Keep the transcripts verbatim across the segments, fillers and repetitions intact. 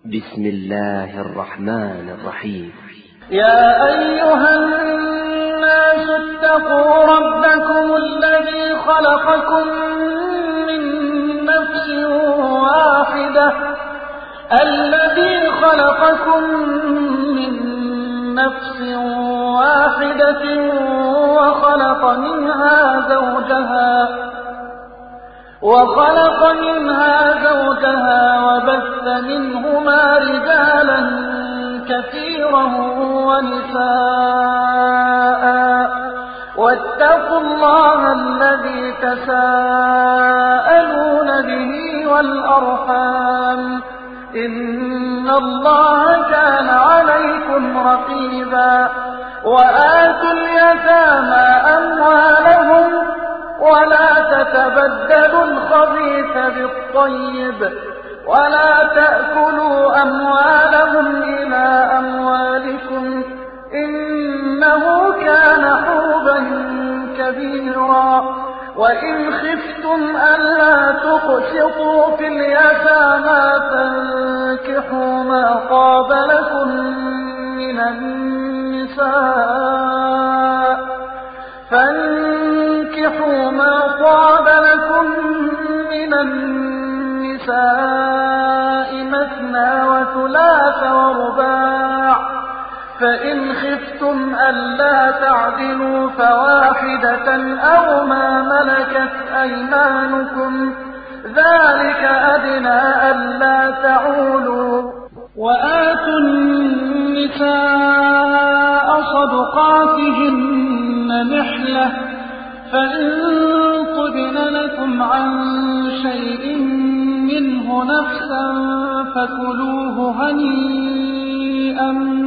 بسم الله الرحمن الرحيم. يا أيها الناس اتقوا ربكم الذي خلقكم من نفس واحدة الذي خلقكم من نفس واحدة وخلق منها زوجها وخلق منها زوجها وبث منهما رجالا كثيرا ونساء واتقوا الله الذي تساءلون به والأرحام إن الله كان عليكم رقيبا. وآتوا اليتامى أموالهم ولا تتبدلوا الخبيث بالطيب ولا تأكلوا أموالهم إلى أموالكم إنه كان حوبا كبيرا. وإن خفتم ألا تقسطوا في اليتامى فانكحوا ما طاب لكم من النساء فانكحوا ما طاب لكم من النساء مثنى وثلاث ورباع فإن خفتم ألا تعدلوا فواحدة أو ما ملكت أيمانكم ذلك أدنى ألا تعولوا. وآتوا النساء صدقاتهن نحلة فإن طبن لكم عن شيء منه نفسا فكلوه هنيئا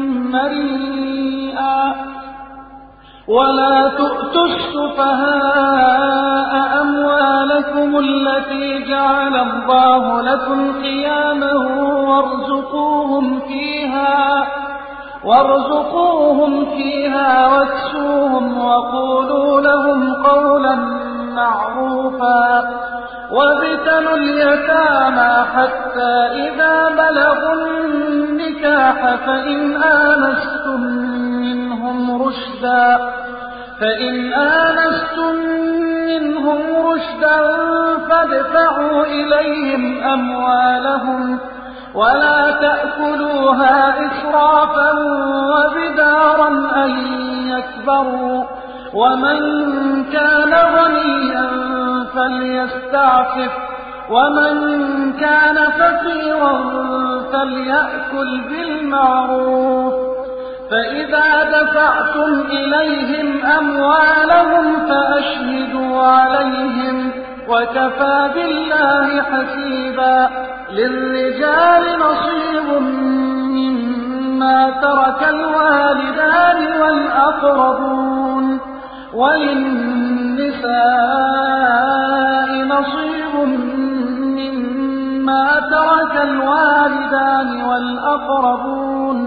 مريئا. ولا تؤتوا السفهاء أموالكم التي جعل الله لكم قياما وارزقوهم فيها وارزقوهم فيها واكسوهم وقولوا لهم قولا معروفا. وابتلوا اليتامى حتى إذا بلغوا النكاح فإن آنستم منهم رشدا فإن آنستم منهم رشدا فادفعوا إليهم أموالهم ولا تأكلوها إسرافا وبدارا أن يكبروا. ومن كان غنيا فليستعفف ومن كان فقيرا فليأكل بالمعروف. فإذا دفعتم إليهم أموالهم فأشهدوا عليهم وكفى بالله حسيبا. للرجال نصيب مما ترك الوالدان والأقربون وللنساء نصيب مما ترك الوالدان والأقربون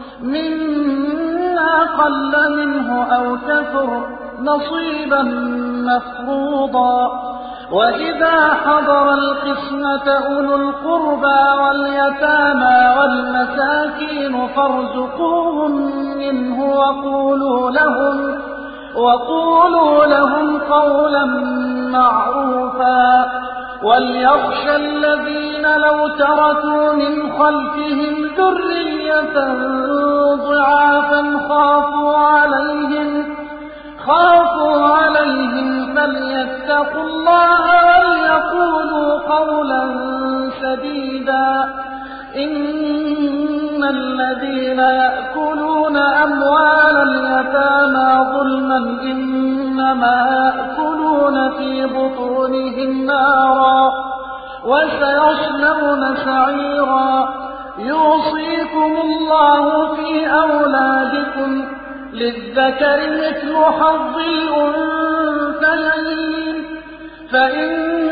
مما قل منه أو كثر نصيبا مفروضا. وإذا حضر القسمة أولو القربى واليتامى والمساكين فارزقوهم منه وقولوا لهم وقولوا لهم قولا معروفا. وليخشى الذين لو تركوا من خلفهم ذرية ضعافا خافوا عليهم خافوا عليهم فليتقوا الله وليقولوا قولا سديدا. إن الذين يأكلون أموال اليتامى ظلما إنما يأكلون في بطونهم نارا وسيصلون سعيرا. يوصيكم الله في أولادكم للذكر مثل حظ الأنثيين فإن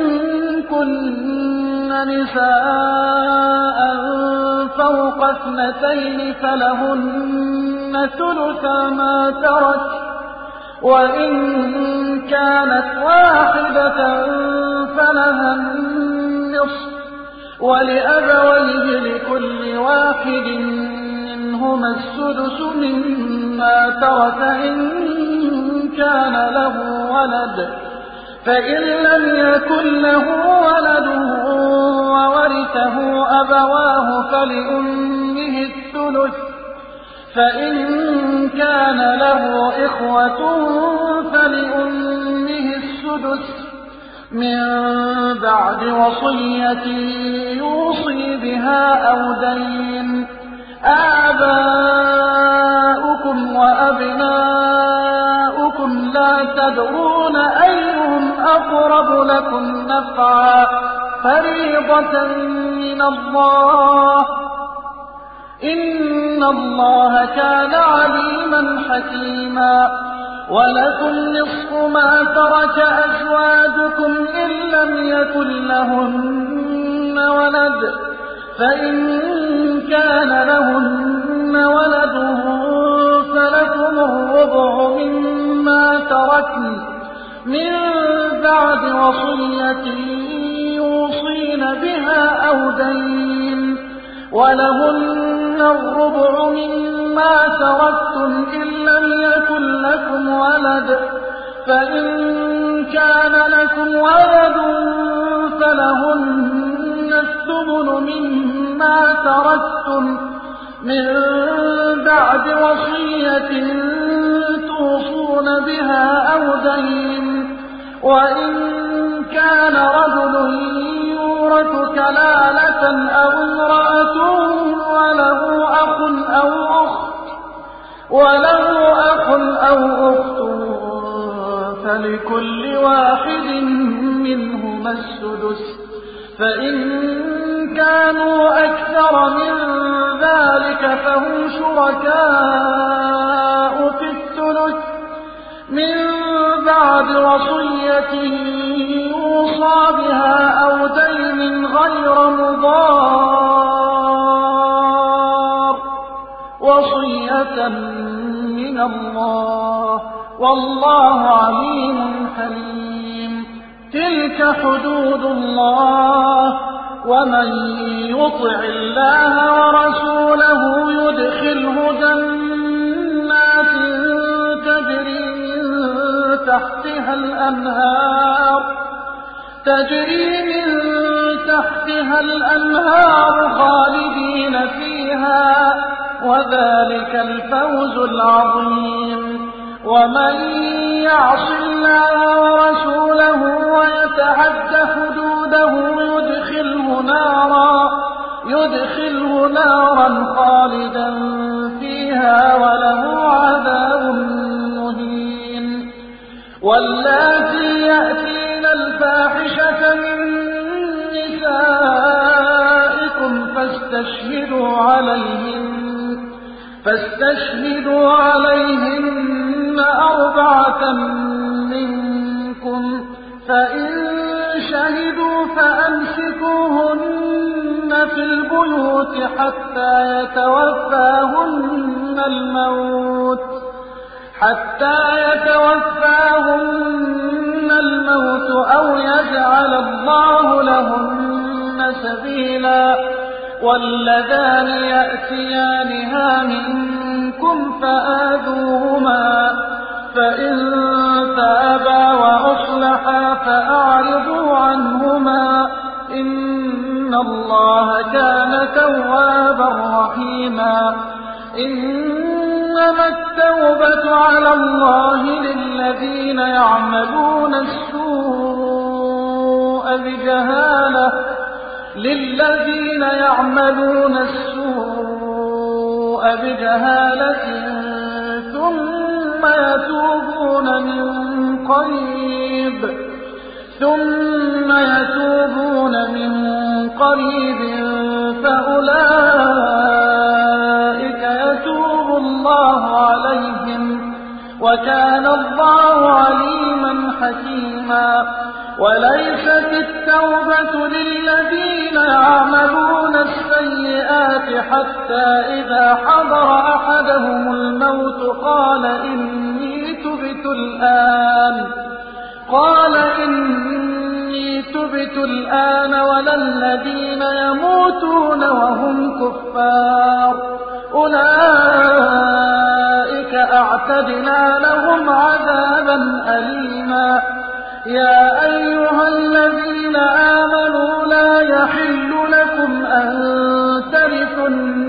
كن نساء فوق اثنتين فلهن ثلث ما ترك وإن كانت واحدة فلها النصف ولأبويه لكل واحد واحد منهما السدس مما ترك إن كان له ولد، فإن لم يكن له ولد وورثه أبواه فلأمه الثلث، فإن كان له إخوة فلأمه السدس من بعد وصية يوصي بها أو دين. آباؤكم وأبناؤكم لا تدرون أيهم أقرب لكم نفعا فريضة من الله، إن الله كان عليما حكيما. ولكم نصف ما ترك أزواجكم إن لم يكن لهن ولد، فإن كان لهن ولد فلكم الربع مما تركن من بعد وصية يوصين بها أو دين، ولهن الربع مما تركتم إن لم يكن لكم ولد، فإن كان لكم ولد فلهن الثمن مما تركتم من بعد وصية توصون بها أو دين. وإن كان رجل يورث كلالة أو امرأة وله أخ أو أخت وله أخ أو أخت فلكل واحد منهما السدس، فإن كانوا أكثر من ذلك فهم شركاء في الثلث من بعد وصية يوصى بها أو دين غير مضار، وصية من الله، والله عليم حليم. تلك حدود الله، ومن يطع الله ورسوله يدخله جنات تجري من تحتها الأنهار تجري من تحتها الأنهار خالدين فيها، وذلك الفوز العظيم. ومن يعص الله ورسوله ويتعد حدوده يدخله نارا يدخله نارا خالدا فيها وله عذاب مهين. واللاتي يأتين الفاحشة من نسائكم فاستشهدوا عليهن فاستشهدوا عليهن أربعة منكم، فإن شهدوا فأمسكوهن في البيوت حتى يتوفاهن الموت حتى يتوفاهن الموت أو يجعل الله لهن سبيلا. واللذان يأتيانها منكم فآذوهما، فإن تابا وأصلحا فأعرضوا عنهما، إن الله كان توابا رحيما. إنما التوبة على الله للذين يعملون السوء بجهالة للذين يعملون السوء بجهالة ثم يتوبون من قريب ثم يتوبون من قريب فأولئك يتوب الله عليهم، وكان الله عليما حكيما. وليست التوبة للذين يعملون السيئات حتى إذا حضر أحدهم الموت قال إني تبت الآن قال إني إني تبت الآن ولا الذين يموتون وهم كفار أولئك أعتدنا لهم عذابا أليما. يا أيها الذين آمنوا لا يحل لكم أن ترثوا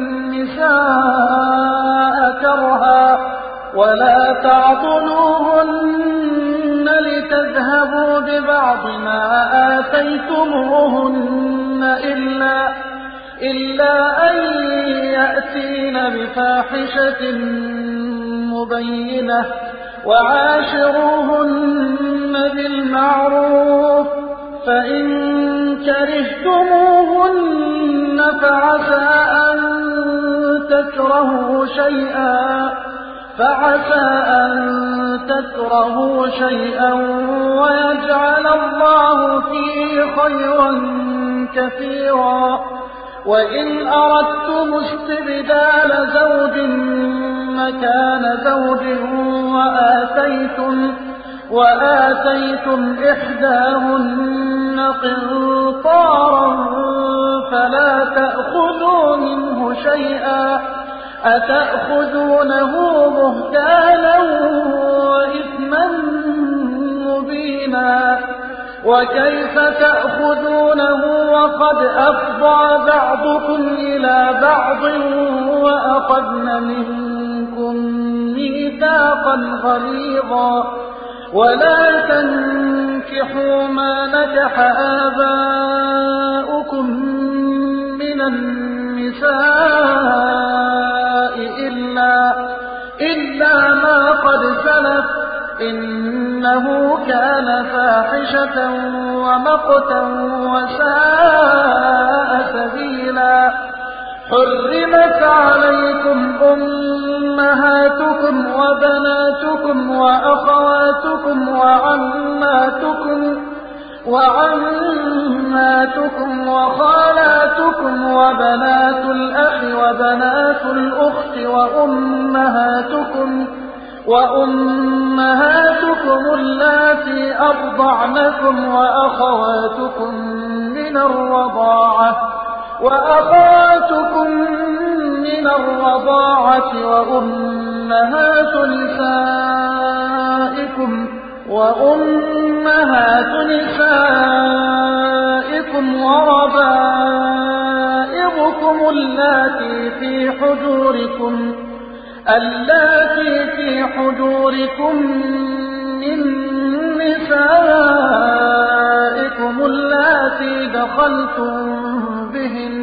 النساء كرها ولا تعضلوهن لتذهبوا ببعض ما آتيتموهن إلا, إلا أن يأتين بفاحشة مبينة وعاشروهن بالمعروف فإن كرهتموهن فعسى أن تكرهوا شيئا فعسى أن تكرهوا شيئا ويجعل الله فيه خيرا كثيرا. وإن أردتم استبدال زوج مكان زوج وآتيتم, وآتيتم إحداهن قنطارا فلا تأخذوا منه شيئا أتأخذونه بهتانا وإثما مبينا. وكيف تأخذونه وقد أفضى بعضكم إلى بعض وأخذن منكم ميثاقا غليظا. ولا تنكحوا ما نكح آباؤكم من النساء إلا, إلا ما قد سلف إنه كان فاحشة ومقتا وساء سبيلا. حرمت عليكم أمهاتكم وبناتكم وأخواتكم وعماتكم, وعماتكم وخالاتكم وبنات الأخ وبنات الأخت وأمهاتكم وأمهاتكم اللاتي أرضعنكم وأخواتكم من الرضاعة وأخواتكم من الرضاعة وأمهات نسائكم وأمهات نسائكم وربائبكم اللاتي في حجوركم اللاتي في حجوركم من نسائكم اللاتي دخلتم بهن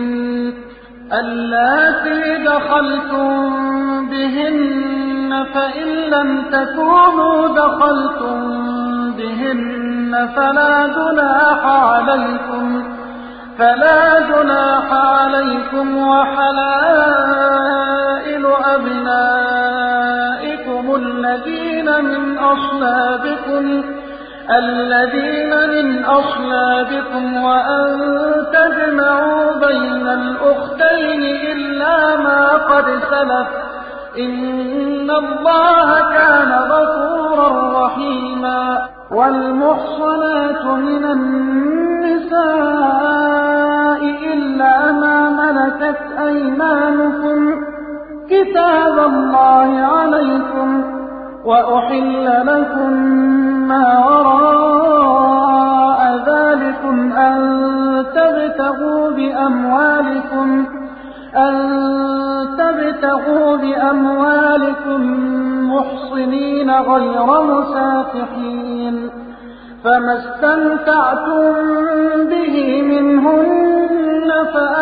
اللاتي دخلتم بهن فإن لم تكونوا دخلتم بهن فلا جناح عليكم فلا جناح عليكم وحلائل أبنائكم الذين من أصلابكم الذين من أصلابكم وأن تجمعوا بين الأختين إلا ما قد سلف إن الله كان غفورا رحيما. والمحصنات من النساء إلا ما ملكت أيمانكم كتاب الله عليكم وأحل لكم ما وراء ذلكم أن تبتغوا بأموالكم أن تبتغوا بأموالكم محصنين غير مسافحين فما استمتعتم به منهن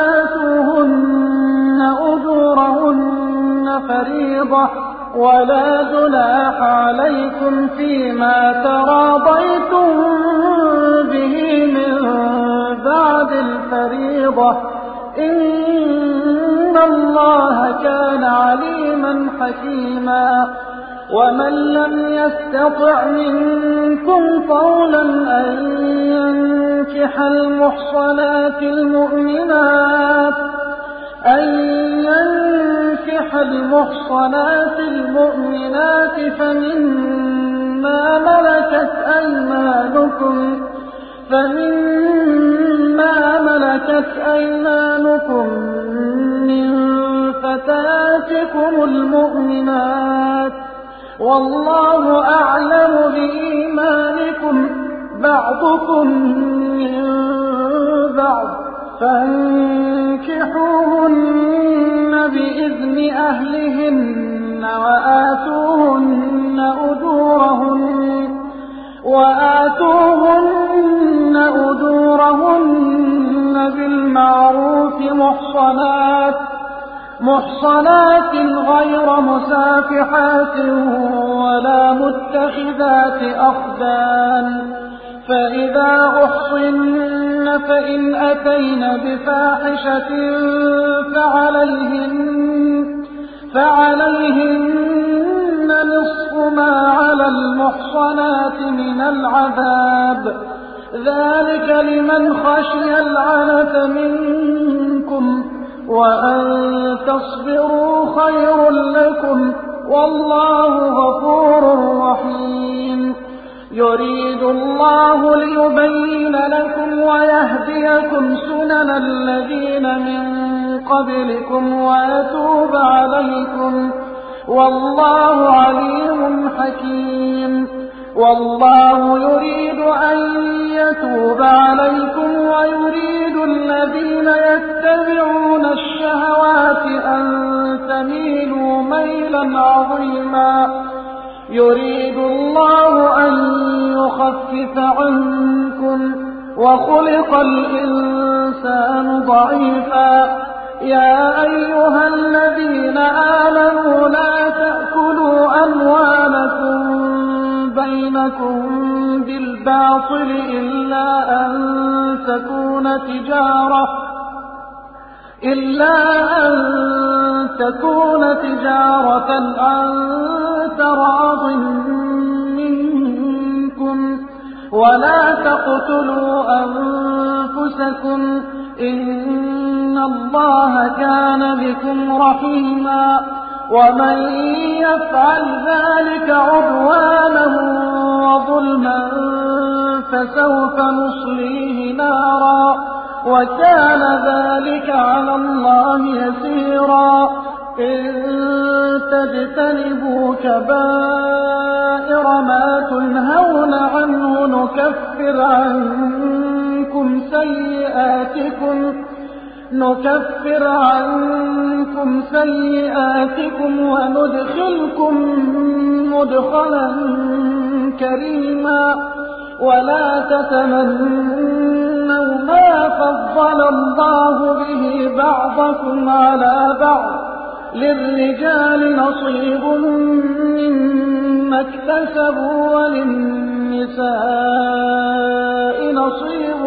فآتوهن أجورهن فريضة ولا جناح عليكم فيما تراضيتم به من بعد الفريضة إن الله كان عليما حكيما. ومن لم يستطع منكم طولا أن ينكح المحصنات المؤمنات أن ينكح المحصنات المؤمنات فمما ملكت أيمانكم فمما ملكت أيمانكم من فتياتكم المؤمنات والله أعلم بإيمانكم بعضكم من بعض فانكحوهن بإذن أهلهن وآتوهن أجورهن وآتوهن أجورهن بالمعروف محصنات محصنات غير مسافحات ولا متخذات أخدان فإذا أحصن فإن أتين بفاحشة فعليهن فعليهن نصف ما على المحصنات من العذاب ذلك لمن خشي العنت منكم وأن تصبروا خير لكم والله غفور رحيم يريد الله ليبين لكم ويهديكم سنن الذين من قبلكم ويتوب عليكم والله عليم حكيم والله يريد أن يتوب عليكم ويريد الذين يتبعون الشهوات أن تميلوا ميلا عظيما يريد الله أن يخفف عنكم وخلق الإنسان ضعيفا يا أيها الذين آمنوا لا تأكلوا أموالكم بينكم بالباطل إلا أن تكون تجارة إلا أن تكون تجارة عن تراض منكم ولا تقتلوا أنفسكم إن الله كان بكم رحيما ومن يفعل ذلك عدوانا وظلما فسوف نصليه نارا وكان ذلك على الله يسيرا إن تجتنبوا كبائر ما تنهون عنه نكفر عنكم سيئاتكم نكفر عنكم سيئاتكم وندخلكم مدخلا كريما ولا تتمنوا ما فضل الله به بعضكم على بعض للرجال نصيب مما اكتسبوا وللنساء نصيب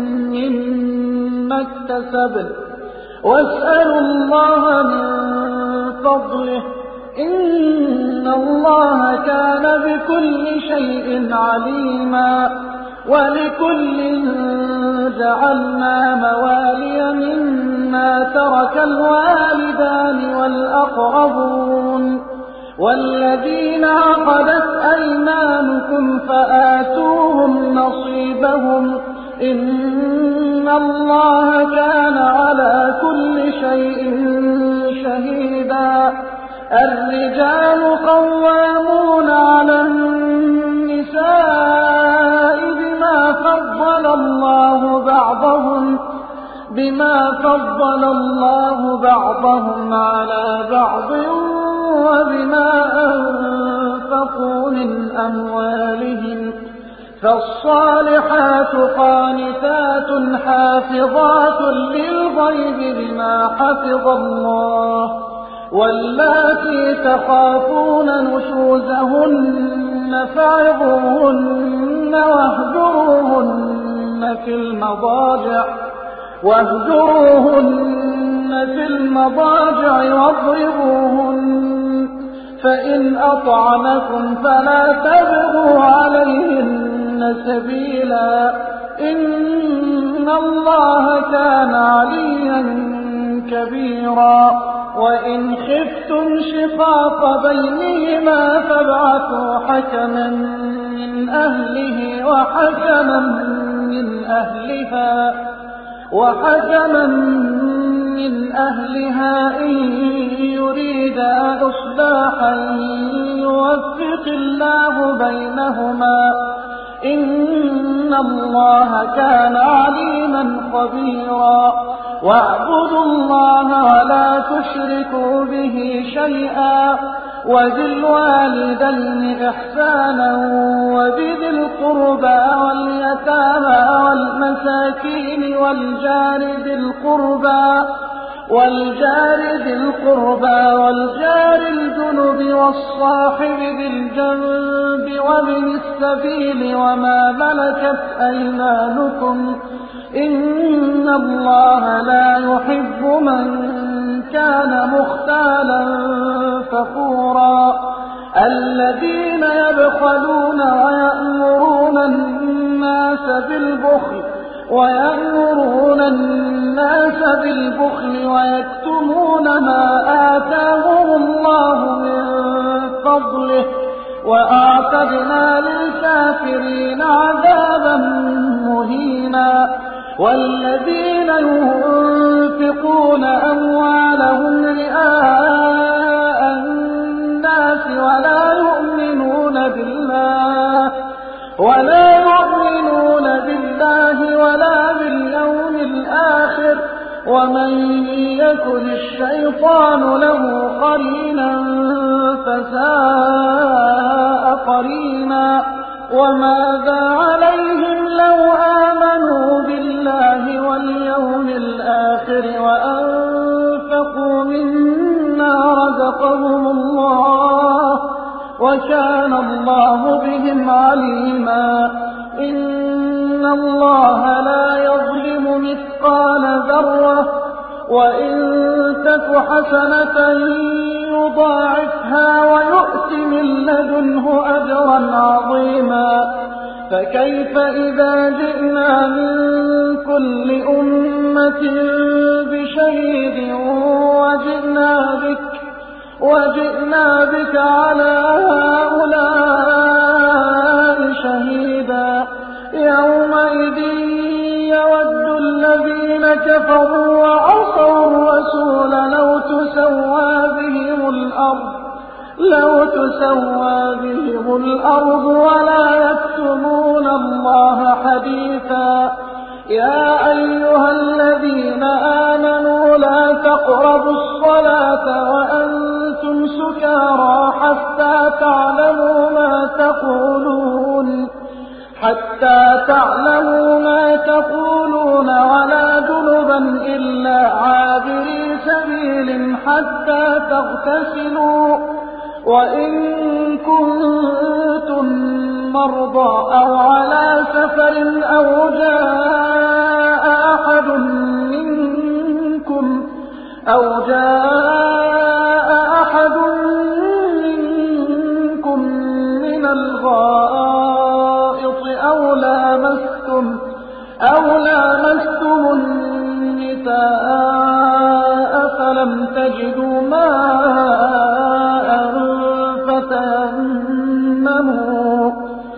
مما اكتسبن واسألوا الله من فضله إن الله كان بكل شيء عليما ولكل جعلنا موالي مما ترك الوالدان والأقربون والذين عقدت أيمانكم فآتوهم نصيبهم إن الله كان على كل شيء شهيدا الرجال قوامون على النساء بما فضل الله بعضهم بما فضل الله بعضهم على بعض وبما أنفقوا من أموالهم فالصالحات قانتات حافظات للغيب بما حفظ الله واللاتي تخافون نشوزهن فعظوهن واهجروهن في المضاجع واهجروهن في المضاجع واضربوهن فإن أطعنكم فلا تبغوا عليهن سبيلا إن الله كان عليا كبيرا وإن خفتم شقاق بينهما فابعثوا حكما من أهله وحكما من أهلها وحكما من أهلها إن يريدا إصلاحا يوفق الله بينهما إن الله كان عليما خبيرا واعبدوا الله ولا تشركوا به شيئا وذي الوالدين إحسانا وبذي القربى واليتامى والمساكين والجار ذي القربى والجار ذي القربى والجار الجنب والصاحب بالجنب وابن السبيل وما ملكت أيمانكم إن الله لا يحب من كان مختالا فخورا الذين يبخلون ويأمرون الناس بالبخل ويأمرون الناس بالبخل ويكتمون ما آتاهم الله من فضله وأعتدنا للكافرين عذابا مهينا والذين ينفقون أموالهم رئاء الناس ولا يؤمنون بالله ولا يؤمنون بالله ولا باليوم الآخر ومن يكن الشيطان له قرينا فساء قرينا وماذا عليهم لو آمنوا بالله واليوم الآخر وأنفقوا مما رزقهم الله وكان الله بهم عليما إن الله لا يظلم مثقال ذرة وإن تك حسنة يضاعفها ويؤت من لدنه أجرا عظيما فكيف إذا جئنا من كل أمة بشهيد وجئنا بك وجئنا بك على هؤلاء شهيدا يومئذ يود الذين كفروا وعصوا الرسول لو تسوى بهم الأرض لو تسوى بهم الأرض ولا يكتمون الله حديثا يا أيها الذين آمنوا لا تقربوا الصلاة وأنتم سكارى حتى تعلموا ما تقولون حتى تعلموا ما تقولون ولا جنبا إلا عابري سبيل حتى تغتسلوا وإن كنتم مرضى أو على سفر أو جاء أحد منكم أو جاء أحد منكم من الغائط أو لامستم أو لامستم النساء فلم تجدوا ماء فتيمموا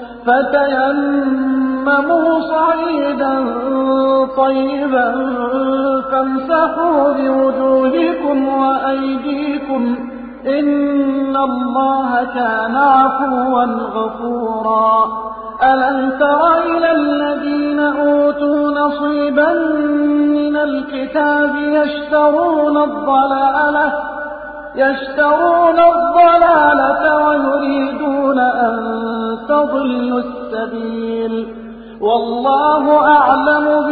فتيمموا صعيدا طيبا فامسحوا بوجوهكم وأيديكم إن الله كان عفوا غفورا ألم تر إلى الذين أوتوا نصيبا من الكتاب يشترون الضلالة يشترون الضلالة ويريدون أن تضلوا السبيل والله أعلم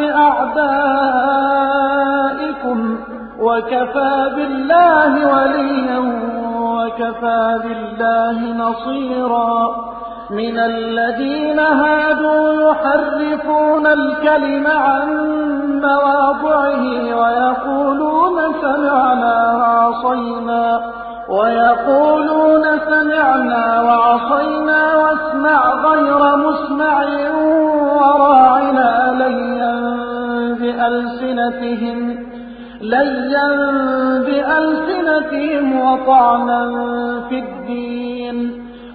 بأعدائكم وكفى بالله وليا وكفى بالله نصيرا من الذين هادوا يحرفون الكلم عن مواضعه ويقولون سمعنا وعصينا ويقولون سمعنا وعصينا واسمع غير مسمع وراعنا ليا بألسنتهم ليا بألسنتهم وطعنا في الدين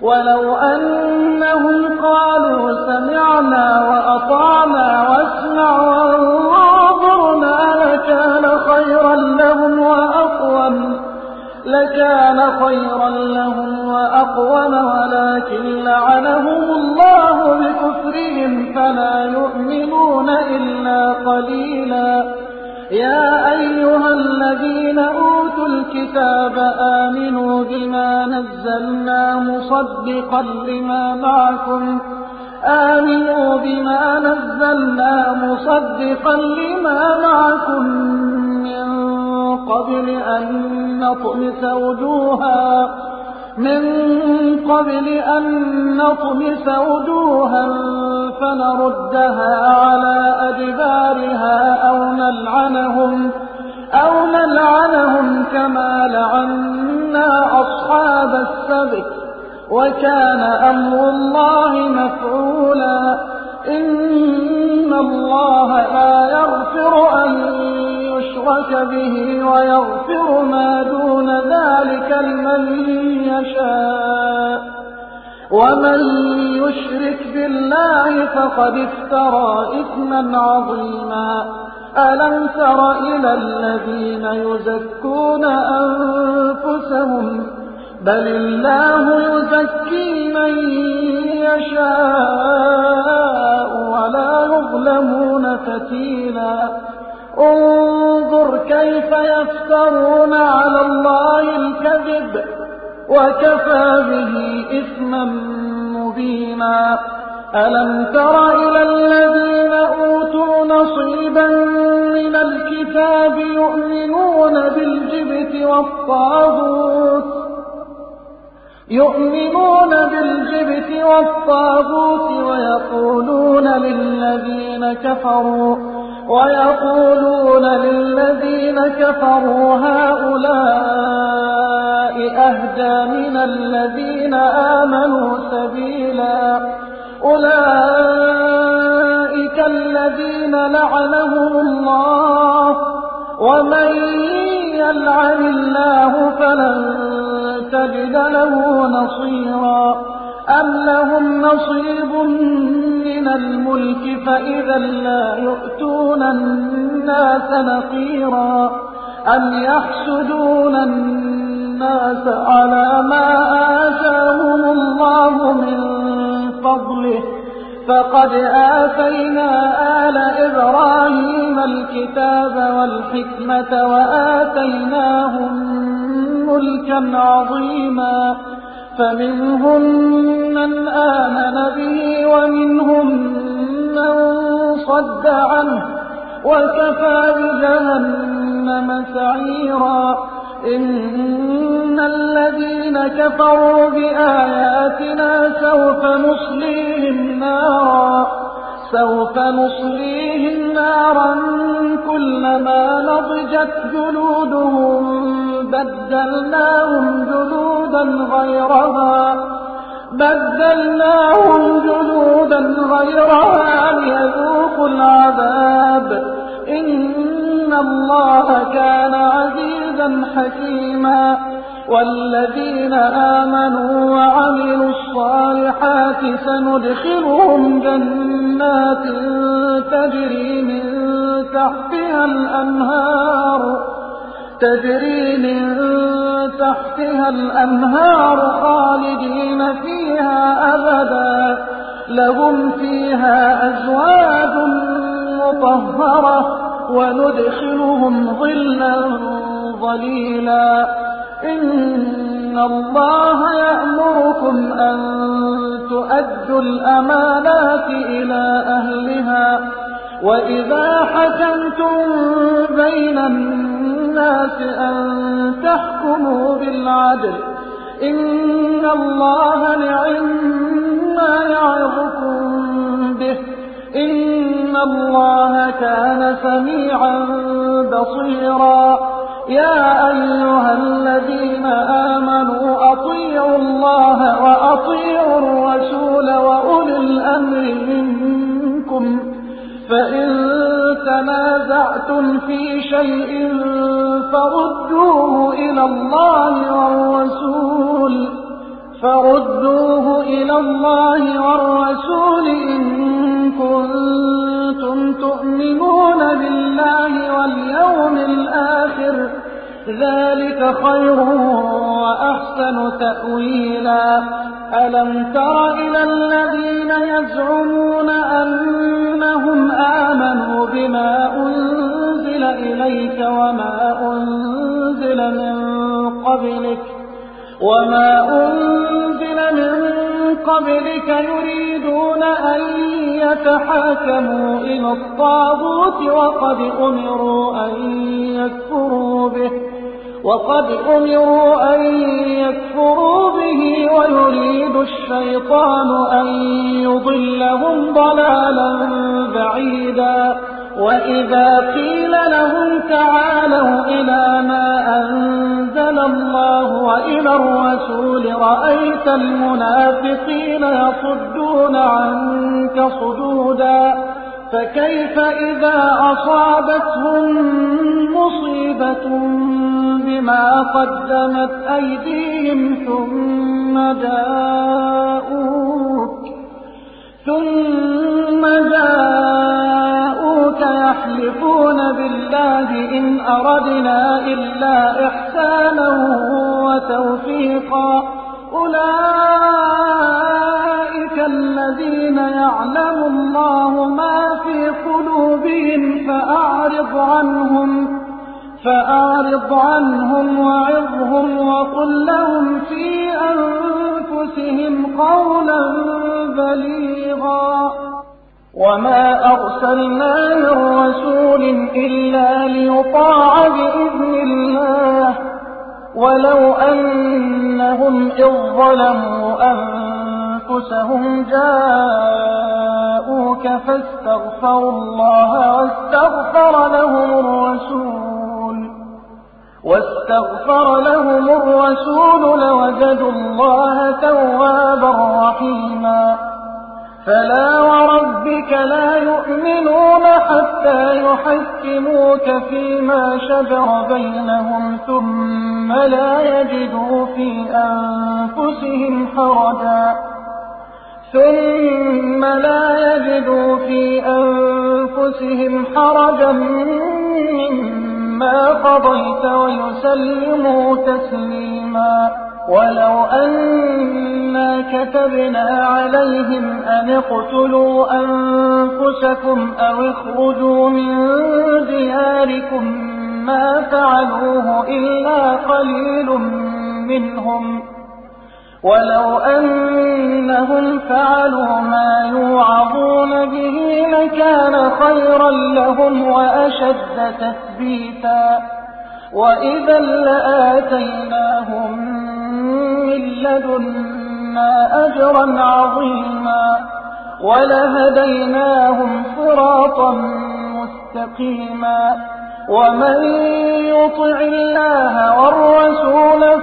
ولو أنهم قالوا سمعنا وأطعنا واسمع وانظرنا لكان خيرا لهم وأقوم لكان خيرا لهم وأقوم ولكن لعنهم الله بكفرهم فلا يؤمنون إلا قليلا. يا أيها الذين أوتوا الكتاب آمنوا بما نزلنا مصدقا لما معكم آمنوا بما نزلنا مصدقا لما معكم من قبل أن نطمس وجوها من قبل أن نطمس وجوها فنردها على أدبارها أو نلعنهم أو نلعنهم كما لعنا أصحاب السبت وكان أمر الله مفعولا. إن الله لا يغفر أن يشرك به ويغفر ما دون ذلك لمن يشاء ومن يشرك بالله فقد افترى إثما عظيما. ألم تر إلى الذين يزكون أنفسهم بل الله يزكي من يشاء ولا يظلمون فتيلا. انظر كيف يفترون على الله الكذب وكفى به إثما مبينا. ألم تر إلى الذين أوتوا نصيبا من الكتاب يؤمنون بالجبت والطاغوت يؤمنون بالجبت والطاغوت ويقولون للذين كفروا ويقولون للذين كفروا هؤلاء أهدى من الذين آمنوا سبيلا. أولئك الذين لعنهم الله ومن يلعن الله فلن تجد له نصيرا. أم لهم نصيب من الملك فإذا لا يؤتون الناس نقيرا. أم يحسدون الناس على ما آتاهم الله من فضله فقد آتينا آل إبراهيم الكتاب والحكمة وآتيناهم ملكا عظيما. فمنهم من آمن به ومنهم من صد عنه وكفى بجهنم سعيرا. إن الذين كفروا بآياتنا سوف نصليهم نارا سوف نصليهم نارا كلما نضجت جلودهم بدلناهم جلودا غيرها بدلناهم جلودا غيرها ليذوقوا العذاب. إن الله كان عزيزا حكيما. والذين آمنوا وعملوا الصالحات سندخلهم جنات تجري من تحتها الأنهار تجري من تحتها الأنهار خالدين فيها أبدا لهم فيها أزواج مطهرة وندخلهم ظلا ظليلا. إن الله يأمركم أن تؤدوا الأمانات إلى أهلها وإذا حكمتم بين الناس أن تحكموا بالعدل. إن الله نعما يعظكم به. إن الله كان سميعا بصيرا. يا أيها الذين آمنوا أطيعوا الله وأطيعوا الرسول وأولي الأمر منكم فإن تنازعتم في شيء فردوه إلى الله والرسول فردوه الله والرسول إن كنتم تؤمنون بالله واليوم الآخر ذلك خير وأحسن تأويلا. ألم تر إلى الذين يزعمون أنهم آمنوا بما أنزل إليك وما أنزل من قبلك وما أنزل من قبلك يريدون أن يتحاكموا إلى الطاغوت وقد أمروا أن يكفروا به وقد أمروا أن يكفروا به ويريد الشيطان أن يضلهم ضلالا بعيدا. وإذا قيل لهم تعالوا إلى ما أنزل الله وإلى الرسول رأيت المنافقين يصدون عنك صدودا. فكيف إذا أصابتهم مصيبة بما قدمت أيديهم ثم جاءوك ثم جاءوك يحلفون بالله إن أردنا إلا إحسانا وتوفيقا أولئك الذين يعلم الله ما في قلوبهم فأعرض عنهم فأعرض عنهم وعظهم وقل لهم في أنفسهم قولا بليغا. وما أرسلنا من رسول إلا ليطاع بإذن الله ولو أنهم إذ ظلموا أنفسهم جاءوك فاستغفروا الله واستغفر لهم الرسول واستغفر لهم الرسول لوجدوا الله توابا رحيما. فلا وربك لا يؤمنون حتى يحكموك فيما شجر بينهم ثم لا يجدوا في أنفسهم حرجا ثم لا يجدوا في أنفسهم حرجا مما قضيت ويسلموا تسليما. ولو أنا كتبنا عليهم أن اقتلوا أنفسكم أو اخرجوا من دياركم ما فعلوه إلا قليل منهم ولو أنهم فعلوا ما يوعظون به لكان خيرا لهم وأشد تثبيتا. وإذا لآتيناهم من لدنا أجرا عظيما ولهديناهم صراطا مستقيما. ومن يطع الله والرسول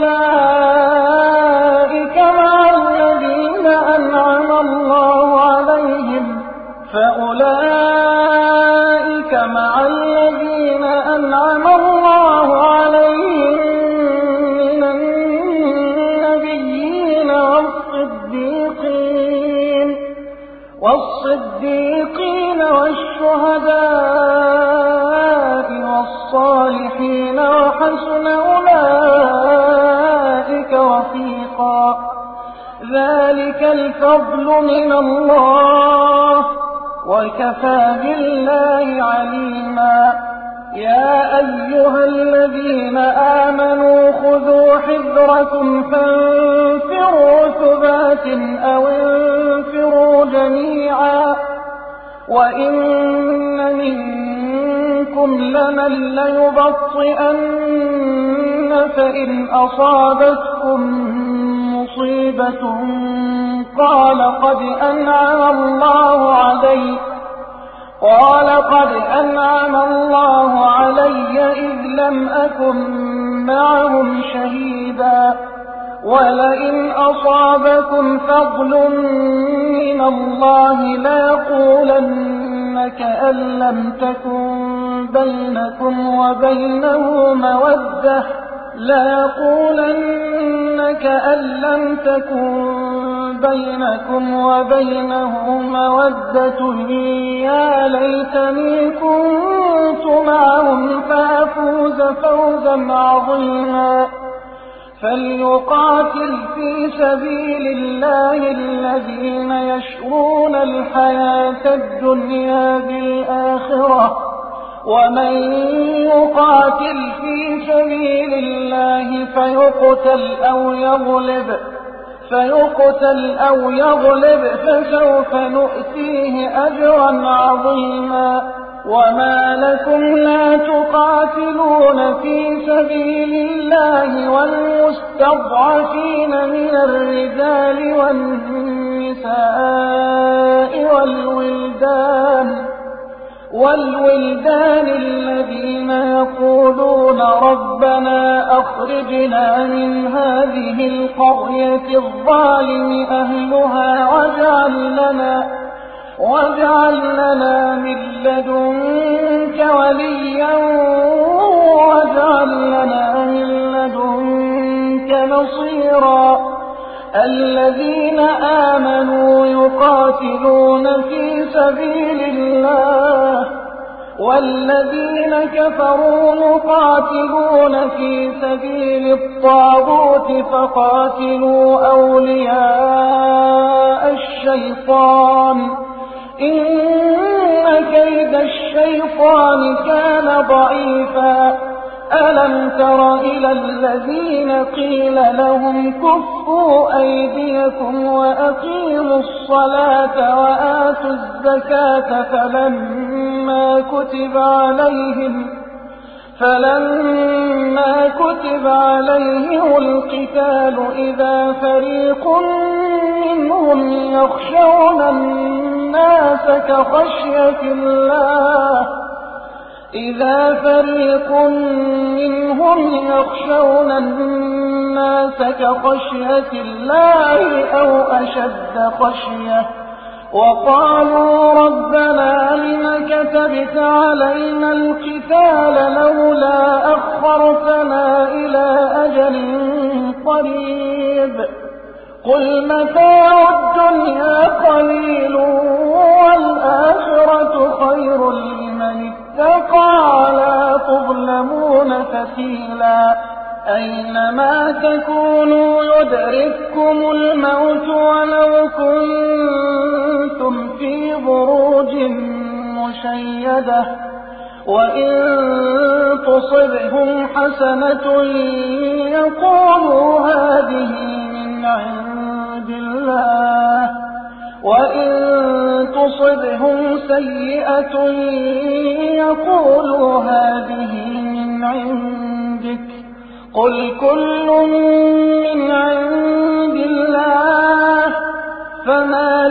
فأولئك مع الذين أنعم الله عليهم فأولئك مع الذين أنعم الله عليهم من النبيين والصديقين والصديقين والشهداء والصالحين وحسن أولئك رفيقا. ذلك الفضل من الله وكفى بالله عليما. يا أيها الذين آمنوا خذوا حذركم فانفروا ثبات أو انفروا جميعا. وإن منكم لمن ليبطئن فإن أصابتكم مصيبة قال قد أنعم الله علي قال قد أنعم الله علي إذ لم أكن معهم شهيدا. ولئن أصابكم فضل من الله ليقولن كأن لم تكن بينكم وبينه مودة ليقولن كأن لم تكن بينكم وبينه مودة يا ليتني كنت معهم فأفوز فوزا عظيما فليقاتل في سبيل الله الذين يشرون الحياة الدنيا بالآخرة ومن يقاتل في سبيل الله فيقتل أو يغلب فيقتل أو يغلب فسوف نؤتيه أجرا عظيما وما لكم لا تقاتلون في سبيل الله والمستضعفين من الرجال والنساء والولدان والولدان الذين يقولون ربنا أخرجنا من هذه القرية الظالم أهلها واجعل لنا واجعل لنا من لدنك وليا واجعل لنا من لدنك نصيرا الذين آمنوا يقاتلون في سبيل الله والذين كفروا يقاتلون في سبيل الطاغوت فقاتلوا أولياء الشيطان إن كيد الشيطان كان ضعيفا ألم تر إلى الذين قيل لهم كفوا أيديكم وأقيموا الصلاة وآتوا الزكاة فلما كتب عليهم فلما كتب عليهم القتال إذا فريق منهم يخشون الناس كخشية الله إذا فريق منهم يخشون الناس كخشية الله أو أشد خشية وقالوا ربنا لم كتبت علينا القتال لولا أخرتنا إلى أجل قريب قل متاع الدنيا قليل والآخرة خير لمن اتقى ولا تظلمون فتيلا أينما تكونوا يدرككم الموت ولو كنتم في بروج مشيدة وإن تصبهم حسنة يقولوا هذه من عند الله وإن تصبهم سيئة يقولوا هذه من عندك قل كل من عند الله فما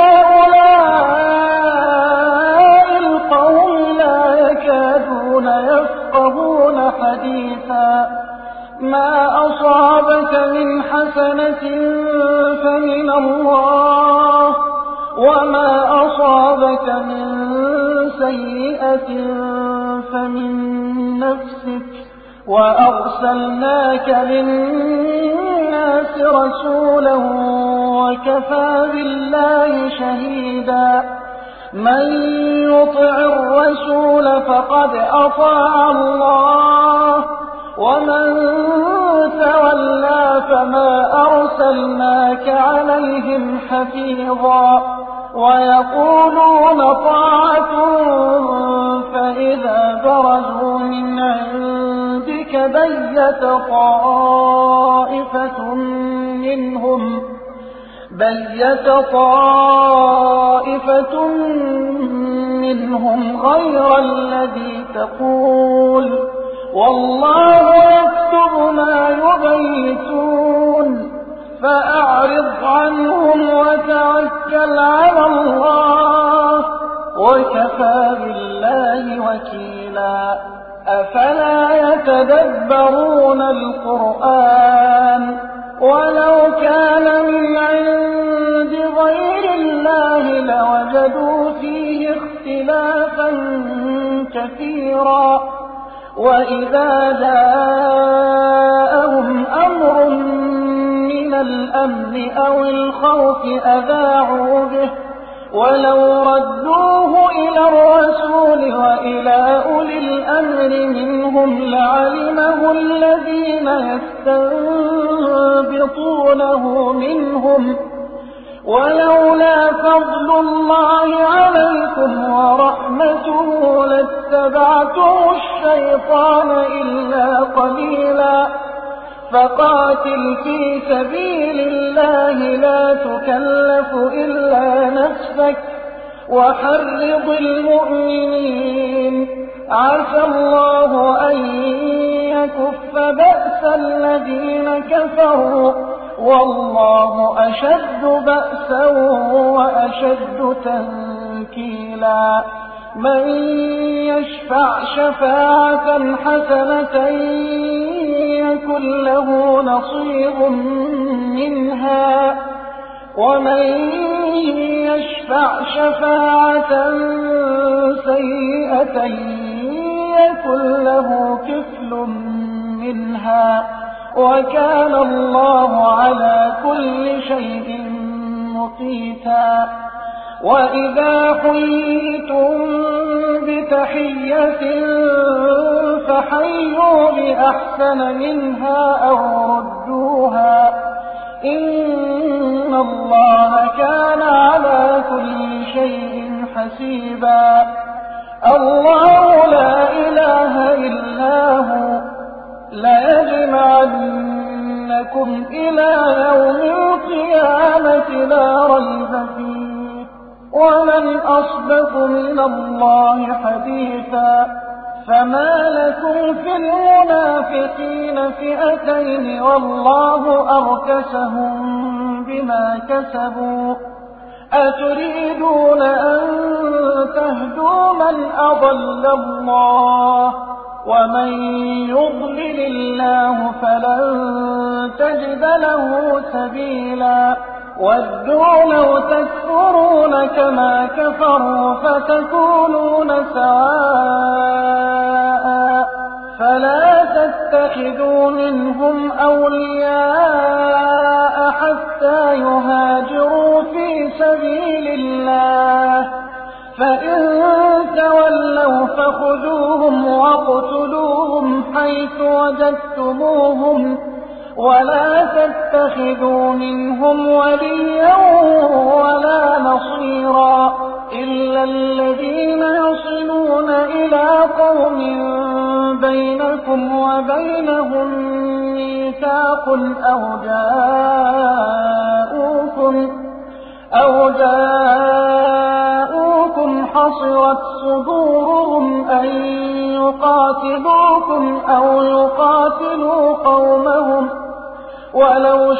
لهؤلاء القوم لا يكادون يفقهون حديثا ما أصابك من حسنة فمن الله وما أصابك من سيئة فمن نفسك وأرسلناك للناس رسولا وكفى بالله شهيدا من يطع الرسول فقد أطاع الله ومن تولى فما أرسلناك عليهم حفيظا ويقولون طاعة فإذا برزوا من عندك بيت طائفة منهم بيت طائفة منهم غير الذي تقول والله يكتب ما يبيتون فأعرض عنهم وتوكل على الله وكفى بالله وكيلا أفلا يتدبرون القرآن ولو كان من عند غير الله لوجدوا فيه اختلافا كثيرا وإذا جاءهم أمر من الأمر الأمن أو الخوف أذاعوا به ولو ردوه إلى الرسول وإلى أولي الأمر منهم لعلمه الذين يستنبطونه منهم ولولا فضل الله عليكم ورحمته لاتبعتم الشيطان إلا قليلا فقاتل في سبيل الله لا تكلف إلا نفسك وحرض المؤمنين عسى الله أن يكف بأس الذين كفروا والله أشد بأسا وأشد تنكيلا من يشفع شفاعة حسنة يكن له نصيب منها ومن يشفع شفاعة سيئة يكن له كفل منها وكان الله على كل شيء مقيتا وإذا حييتم بتحية فحيوا بأحسن منها أو ردوها إن الله كان على كل شيء حسيبا الله لا إله إلا هو ليجمعنكم إلى يوم القيامة لا ريب فيه ومن أصدق من الله حديثا فما لكم في المنافقين فئتين والله أركسهم بما كسبوا أتريدون أن تهدوا من أضل الله ومن يضلل الله فلن تجد له سبيلا ودوا لو تكفرون كما كفروا فتكونون سواء فلا تتخذوا منهم أولياء حتى يهاجروا في سبيل الله فإن تولوا فخذوهم واقتلوهم حيث وجدتموهم ولا تتخذوا منهم وليا ولا نصيرا إلا الذين يصلون إلى قوم بينكم وبينهم ميثاق أو جاءوكم أو جاءوكم حصرت صدورهم أن يقاتلوكم أو يقاتلوا قومهم ولو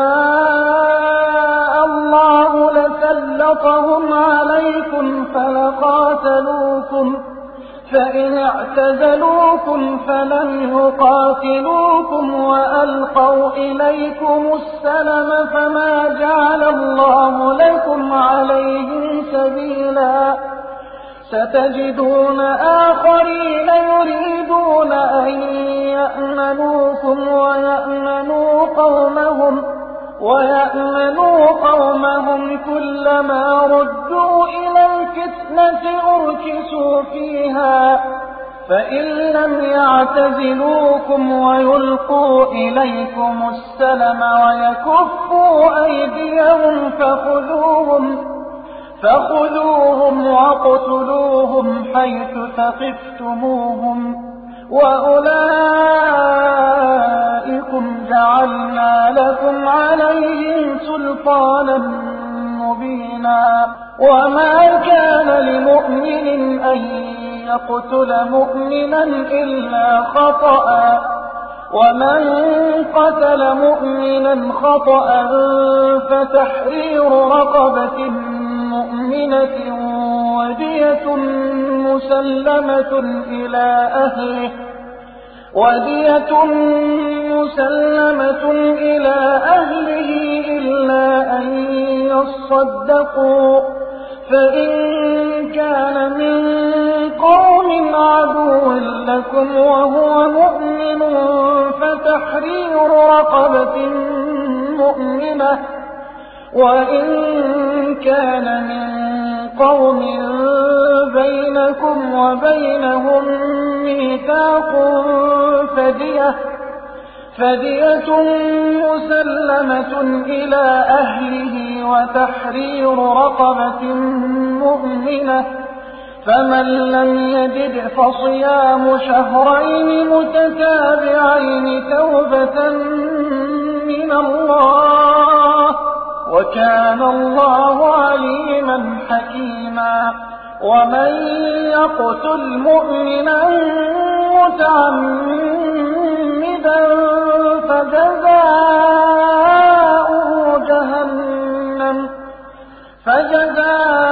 شاء الله لسلطهم عليكم فلقاتلوكم فإن اعتزلوكم فلم يقاتلوكم وألقوا إليكم السلم فما جعل الله لكم عليهم سبيلا ستجدون آخرين يريدون أن يأمنوكم ويأمنوا قومهم ويأمنوا قومهم كلما ردوا إلى الفتنة أركسوا فيها فإن لم يعتزلوكم ويلقوا إليكم السلم ويكفوا أيديهم فخذوهم فخذوهم واقتلوهم حيث ثقفتموهم وأولئكم جعلنا لكم عليهم سلطانا مبينا وما كان لمؤمن أن يقتل مؤمنا إلا خطأ ومن قتل مؤمنا خطأ فتحرير رقبة مؤمنة ودية مسلمة إلى أهله ودية مسلمة إلى أهله إلا أن يصدقوا فإن كان من قوم عدو لكم وهو مؤمن فتحرير رقبة مؤمنة وإن كان من قوم بينكم وبينهم ميثاق فدية فدية مسلمة إلى أهله وتحرير رقبة مؤمنة فمن لم يجد فصيام شهرين متتابعين توبة من الله وكان الله عليما حكيما. ومن يقتل مؤمنا متعمدا فجزاؤه جهنم فجزاؤه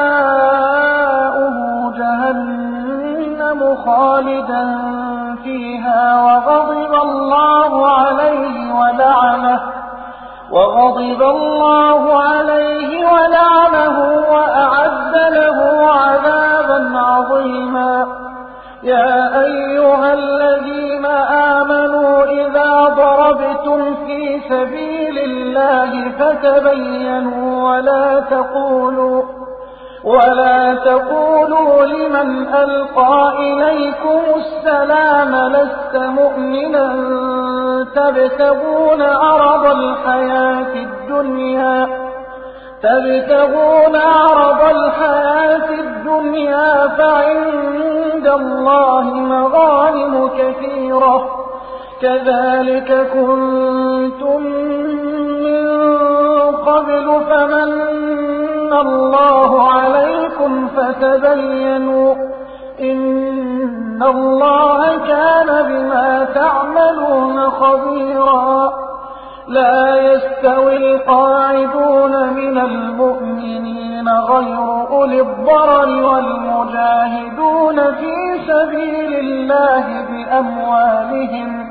جهنم خالدا فيها وغضب الله عليه ولعنه وغضب الله عليه ولعنه وأعد له عذابا عظيما. يا أيها الذين آمنوا إذا ضربتم في سبيل الله فتبينوا ولا تقولوا ولا تقولوا لمن ألقى إليكم السلام لست مؤمنا تبتغون عرض الحياة الدنيا تبتغون عرض الحياة الدنيا فعند الله مغانم كثيرة كذلك كنتم من قبل فمن الله عليكم فتبينوا إن الله كان بما تعملون خبيرا. لا يستوي القاعدون من المؤمنين غير أولي الضرر والمجاهدون في سبيل الله بأموالهم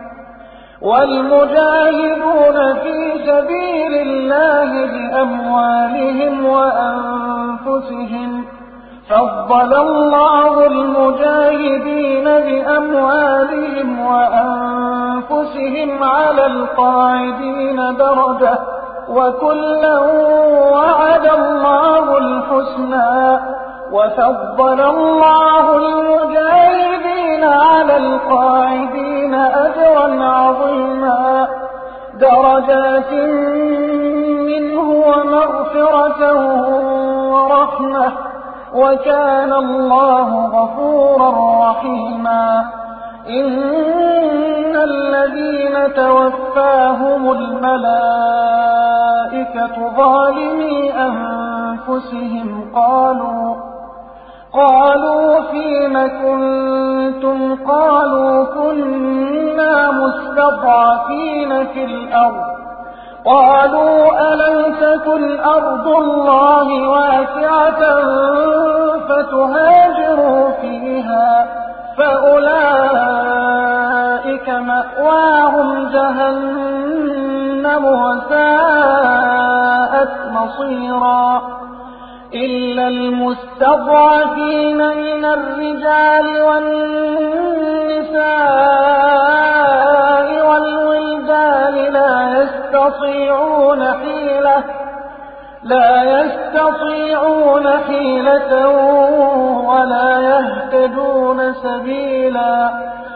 والمجاهدون في سبيل الله بأموالهم وأنفسهم فضل الله المجاهدين بأموالهم وأنفسهم على القاعدين درجة وكلا وعد الله الحسنى وفضل الله المجاهدين على القاعدين أجرا عظيما درجات منه ومغفرة ورحمة وكان الله غفورا رحيما. إن الذين توفاهم الملائكة ظالمي أنفسهم قالوا قالوا فيم كنتم قالوا كنا مستضعفين في الأرض قالوا ألم تكن أرض الله واسعة فتهاجروا فيها فأولئك مأواهم جهنم وساءت مصيرا. إلا المستضعفين من الرجال والنساء والولدان لا يستطيعون حيلة لا يستطيعون حيلة ولا يهتدون سبيلا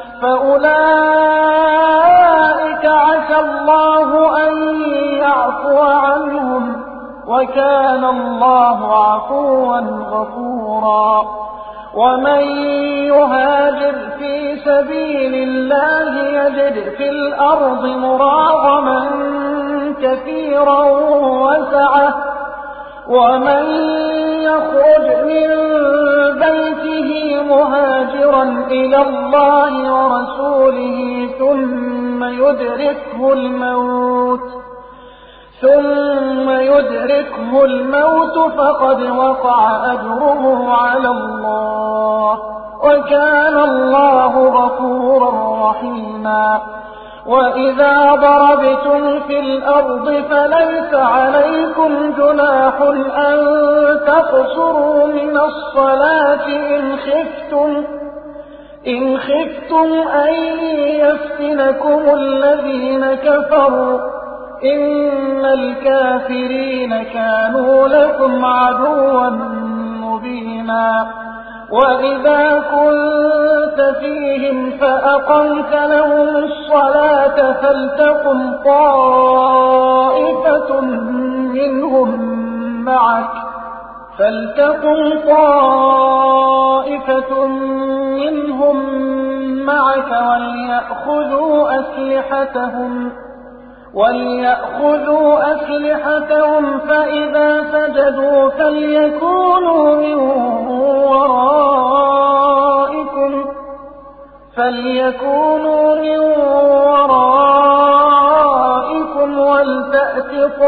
فأولئك عسى الله أن يعفو عنهم وكان الله عفوا غفورا. ومن يهاجر في سبيل الله يجد في الأرض مراغما كثيرا وسعة ومن يخرج من بيته مهاجرا إلى الله ورسوله ثم يدركه الموت ثم يدركه الموت فقد وقع أجره على الله وكان الله غفورا رحيما. وإذا ضربتم في الأرض فليس عليكم جناح أن تقصروا من الصلاة إن خفتم إن خفتم أن يفتنكم الذين كفروا إن الكافرين كانوا لكم عدوا مبينا وإذا كنت فيهم فأقمت لهم الصلاة فلتقم طائفة منهم معك فلتقم طائفة منهم معك وليأخذوا أسلحتهم وليأخذوا أسلحتهم فإذا سجدوا فليكونوا من ورائكم فليكونوا من ورائكم ولتأت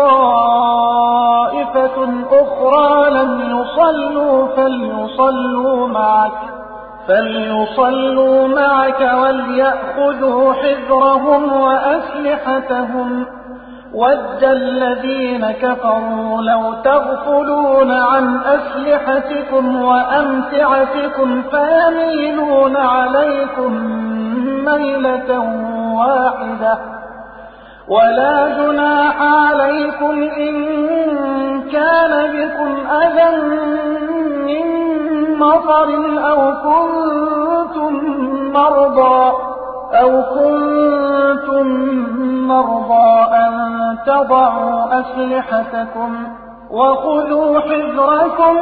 طائفة أخرى لم يصلوا فليصلوا معك فليصلوا معك وليأخذوا حذرهم وأسلحتهم ود الذين كفروا لو تغفلون عن أسلحتكم وأمتعتكم فيميلون عليكم ميلة واحدة ولا جناح عليكم إن كان بكم أذى من مطر أو كنتم مرضى أو كنتم مرضى أن تضعوا أسلحتكم وخذوا حذركم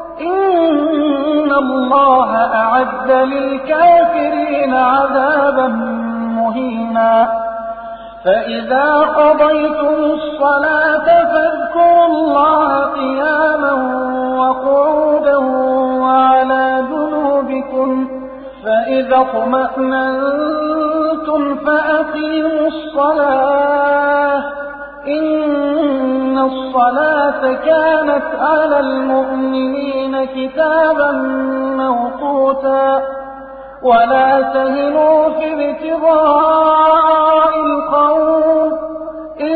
إن الله أعد للكافرين عذابا مهينا فإذا قضيتم الصلاة فاذكروا الله قياما وقعودا وعلى جنوبكم فإذا اطمأننتم فأقيموا الصلاة إن الصلاة كانت على المؤمنين كتابا موقوتا ولا تهنوا في ابتغاء القوم إن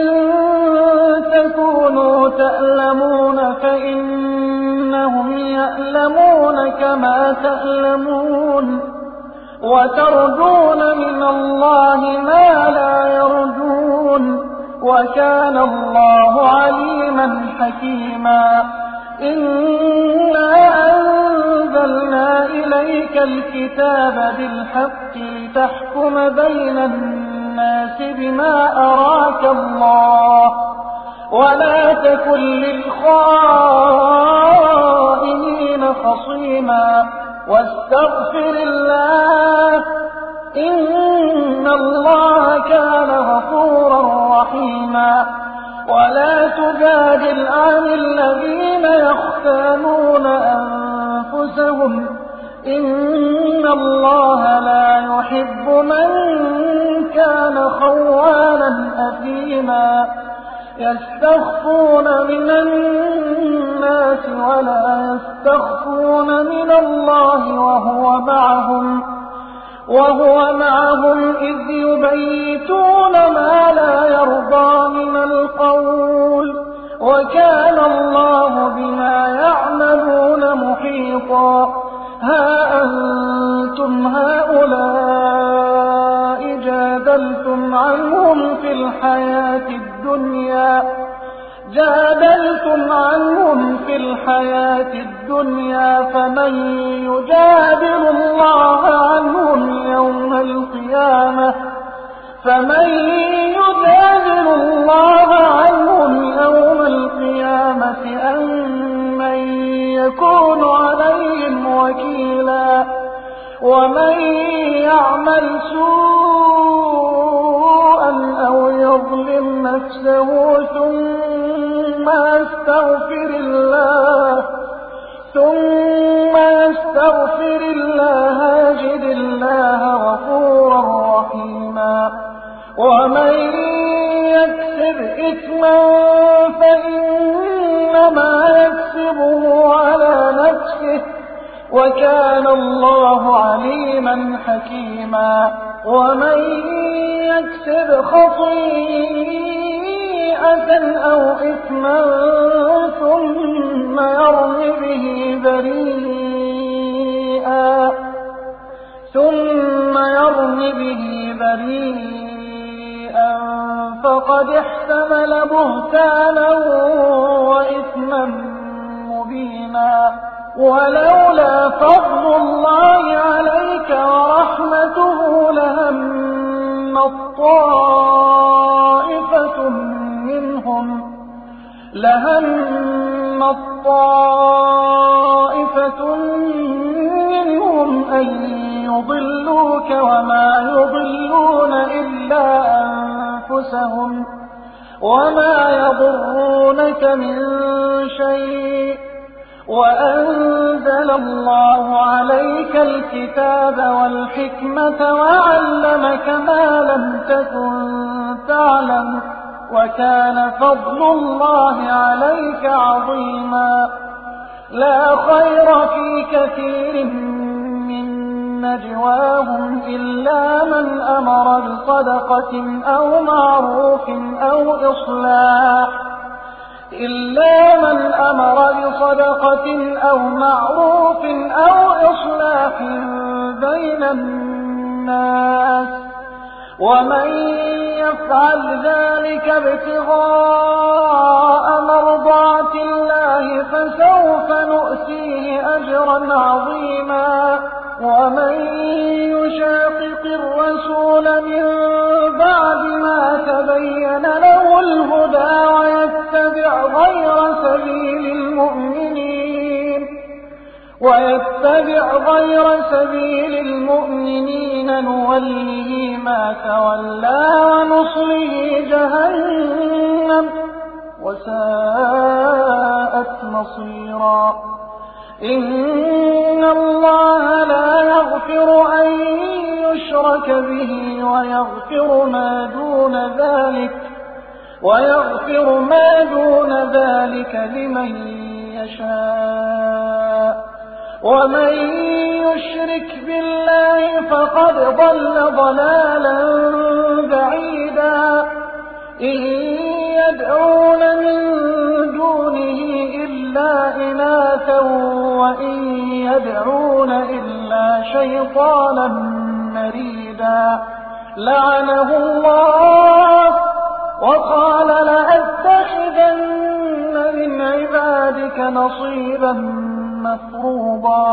تكونوا تألمون فإنهم يألمون كما تألمون وترجون من الله ما لا يرجون وكان الله عليما حكيما إنا أنزلنا إليك الكتاب بالحق لتحكم بين الناس بما أراك الله ولا تكن للخائنين خصيما واستغفر الله إن الله كان غفورا رحيما ولا تجادل عن الذين يختانون أنفسهم إن الله لا يحب من كان خوانا أثيما يستخفون من الناس ولا يستخفون من الله وهو معهم وهو معهم إذ يبيتون ما لا يرضى من القول وكان الله بما يعملون محيطا ها أنتم هؤلاء جادلتم عنهم في الحياة الدنيا جادلتم عنهم في الحياة الدنيا فمن يجادل الله عنهم يوم القيامة فمن يجادل الله عنهم يوم القيامة أم من يكون عليهم وكيلا ومن يعمل سوءا أو يظلم نفسه ثم يستغفر الله ثم يستغفر الله يجد الله غفورا رحيما ومن يكسب إثما فإنما يكسبه على نفسه وكان الله عليما حكيما ومن يكسب خطيئة أو إثما ثم يرم به بريئا ثم يرم به بريئا فقد احتمل بهتانا وإثما مبينا. ولولا فضل الله عليك ورحمته لهمت طائفة منهم لهمت طائفة منهم أن يضلوك وما يضلون إلا أنفسهم وما يضرونك من شيء وأنزل الله عليك الكتاب والحكمة وعلمك ما لم تكن تعلم وكان فضل الله عليك عظيما. لا خير في كثير من نجواهم إلا من أمر بصدقة أو معروف أو إصلاح إلا من أمر بصدقة أو معروف أو إصلاح بين الناس ومن يفعل ذلك ابتغاء مرضات الله فسوف نؤتيه أجرا عظيما. ومن يشاقق الرسول من بعد ما تبين له الهدى ويتبع غير سبيل المؤمنين ويتبع غير سبيل المؤمنين نوله ما تولى ونصله جهنم وساءت مصيرا. إن الله لا يغفر أن يشرك به ويغفر ما دون ذلك ويغفر ما دون ذلك لمن يشاء ومن يشرك بالله فقد ضل ضلالا بعيدا. إن يدعون من دونه إلا إناثا وإن يدعون إلا شيطانا مريدا. لعنه الله وقال لأتخذن من عبادك نصيبا مفروضا.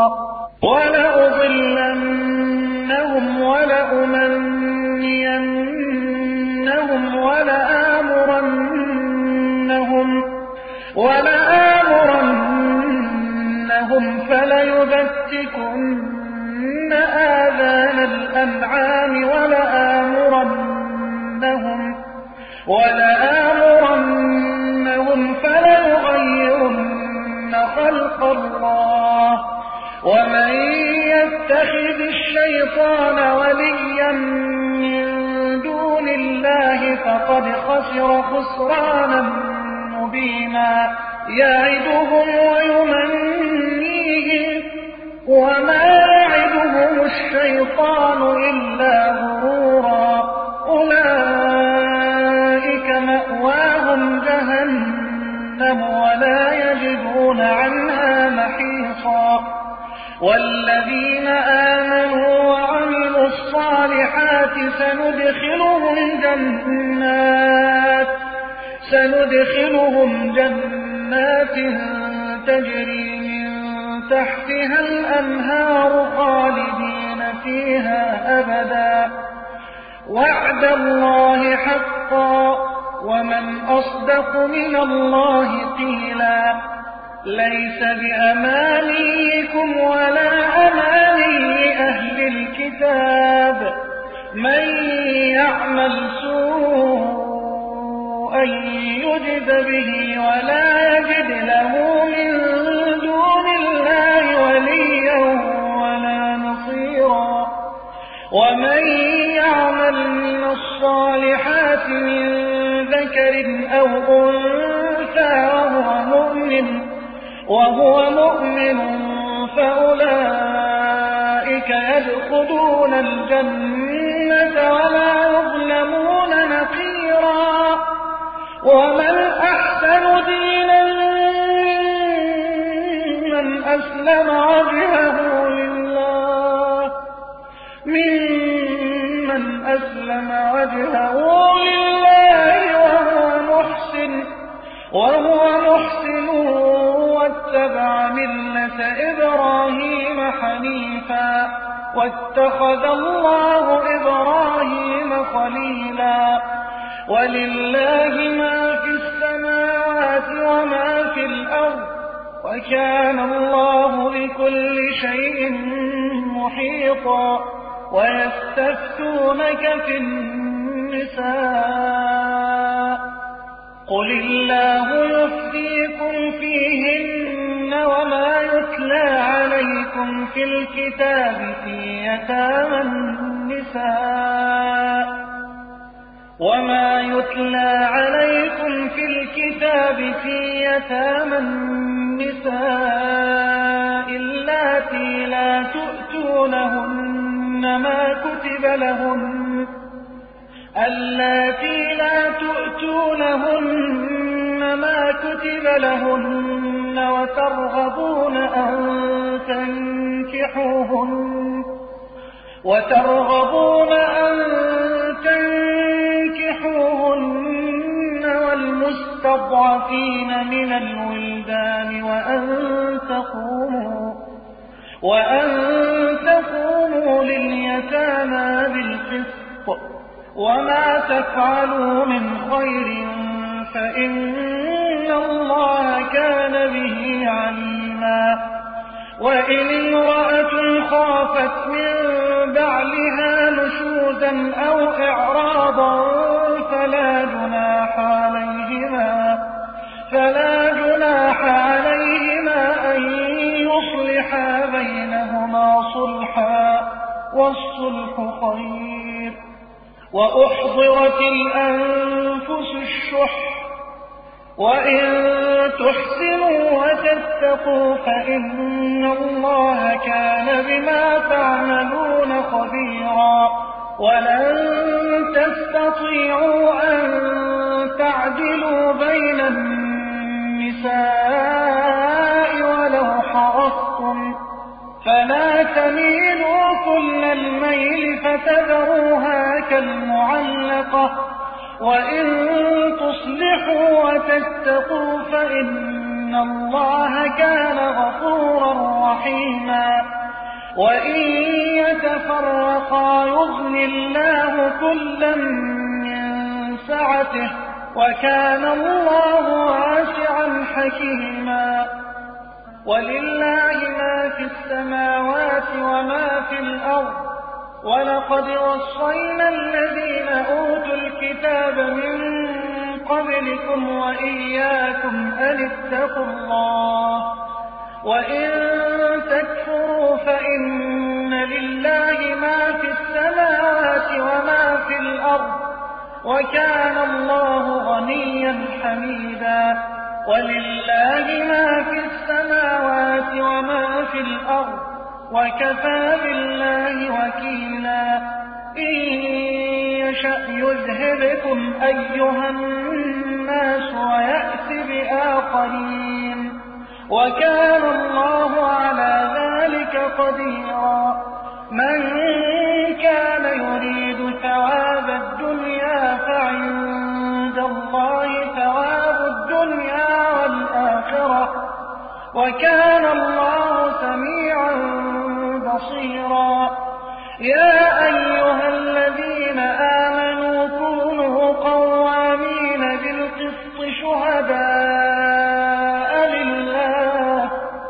ولأضلنهم ولأمنينهم ولآمرنهم ولآمرنهم فليبتكن آذان الأنعام ولآمرنهم ولآمرنهم فليغيرن خلق الله. ومن يتخذ الشيطان وليا من دون الله فقد خسر خسرانا مبينا. يعدهم ويمنيهم وما يعدهم الشيطان إلا غرورا. أولئك مأواهم جهنم ولا يجدون عنها محيصا. والذين آمنوا وعملوا الصالحات سندخلهم جنات سندخلهم جنات تجري من تحتها الأنهار خالدين فيها أبدا. وعد الله حقا ومن أصدق من الله قيلا. ليس بأمانيكم ولا أماني أهل الكتاب. من يعمل سوءا يجد به ولا يجد له من دون الله وليا ولا نصيرا. ومن يعمل من الصالحات من ذكر أو أنثى وهو مؤمن وهو مؤمن فأولئك يدخلون الجنة ولا يظلمون نقيرا. ومن أحسن دينا ممن أسلم وجهه لله ممن أسلم وجهه لله وهو محسن واتبع ملة إبراهيم حنيفا واتخذ الله إبراهيم خليلا. ولله ما في السماوات وما في الأرض وكان الله بكل شيء محيطا. ويستفتونك في النساء قل الله يفتيكم فيهن وما يتلى عليكم في الكتاب في يتامى النساء وما يتلى عليكم في الكتاب في يتامى النساء اللاتي لا تؤتونهن ما كتب لهن اللاتي لا تؤتونهن ما كتب لهن وترغبون أن تنكحوهن وترغبون أن تنكحوهن والمستضعفين من الولدان وأن تقوموا وأن تقوموا لليتامى بالقسط وما تفعلوا من خير فإن الله كان به عليما. وإن امرأة خافت من بعلها نشوزا أو إعراضا فلا جناح عليهما فلا جناح عليهما أن يصلحا بينهما صلحا والصلح خير. وأحضرت الأنفس الشح وإن تحسنوا وتتقوا فإن الله كان بما تعملون خبيرا. ولن تستطيعوا أن تعدلوا بين النساء ولو حرصتم فلا تميلوا كل الميل فتذروها كالمعلقة. وإن تصلحوا وتتقوا فإن الله كان غفورا رحيما. وإن يتفرقا يغن الله كلا من سعته وكان الله واسعا حكيما. ولله ما في السماوات وما في الأرض ولقد وصينا الذين أوتوا الكتاب من قبلكم وإياكم أن اتقوا الله وإن تكفروا فإن لله ما في السماوات وما في الأرض وكان الله غنيا حميدا. ولله ما في السماوات وما في الأرض وكفى بالله وكيلا. إن يشأ يذهبكم أيها الناس ويأت بآخرين وكان الله على ذلك قديرا. من كان يريد ثواب الدنيا فعند الله ثواب الدنيا والآخرة وكان الله سميعا بصيرا. يا أيها الذين آمنوا كونوا قوامين بالقسط شهداء لله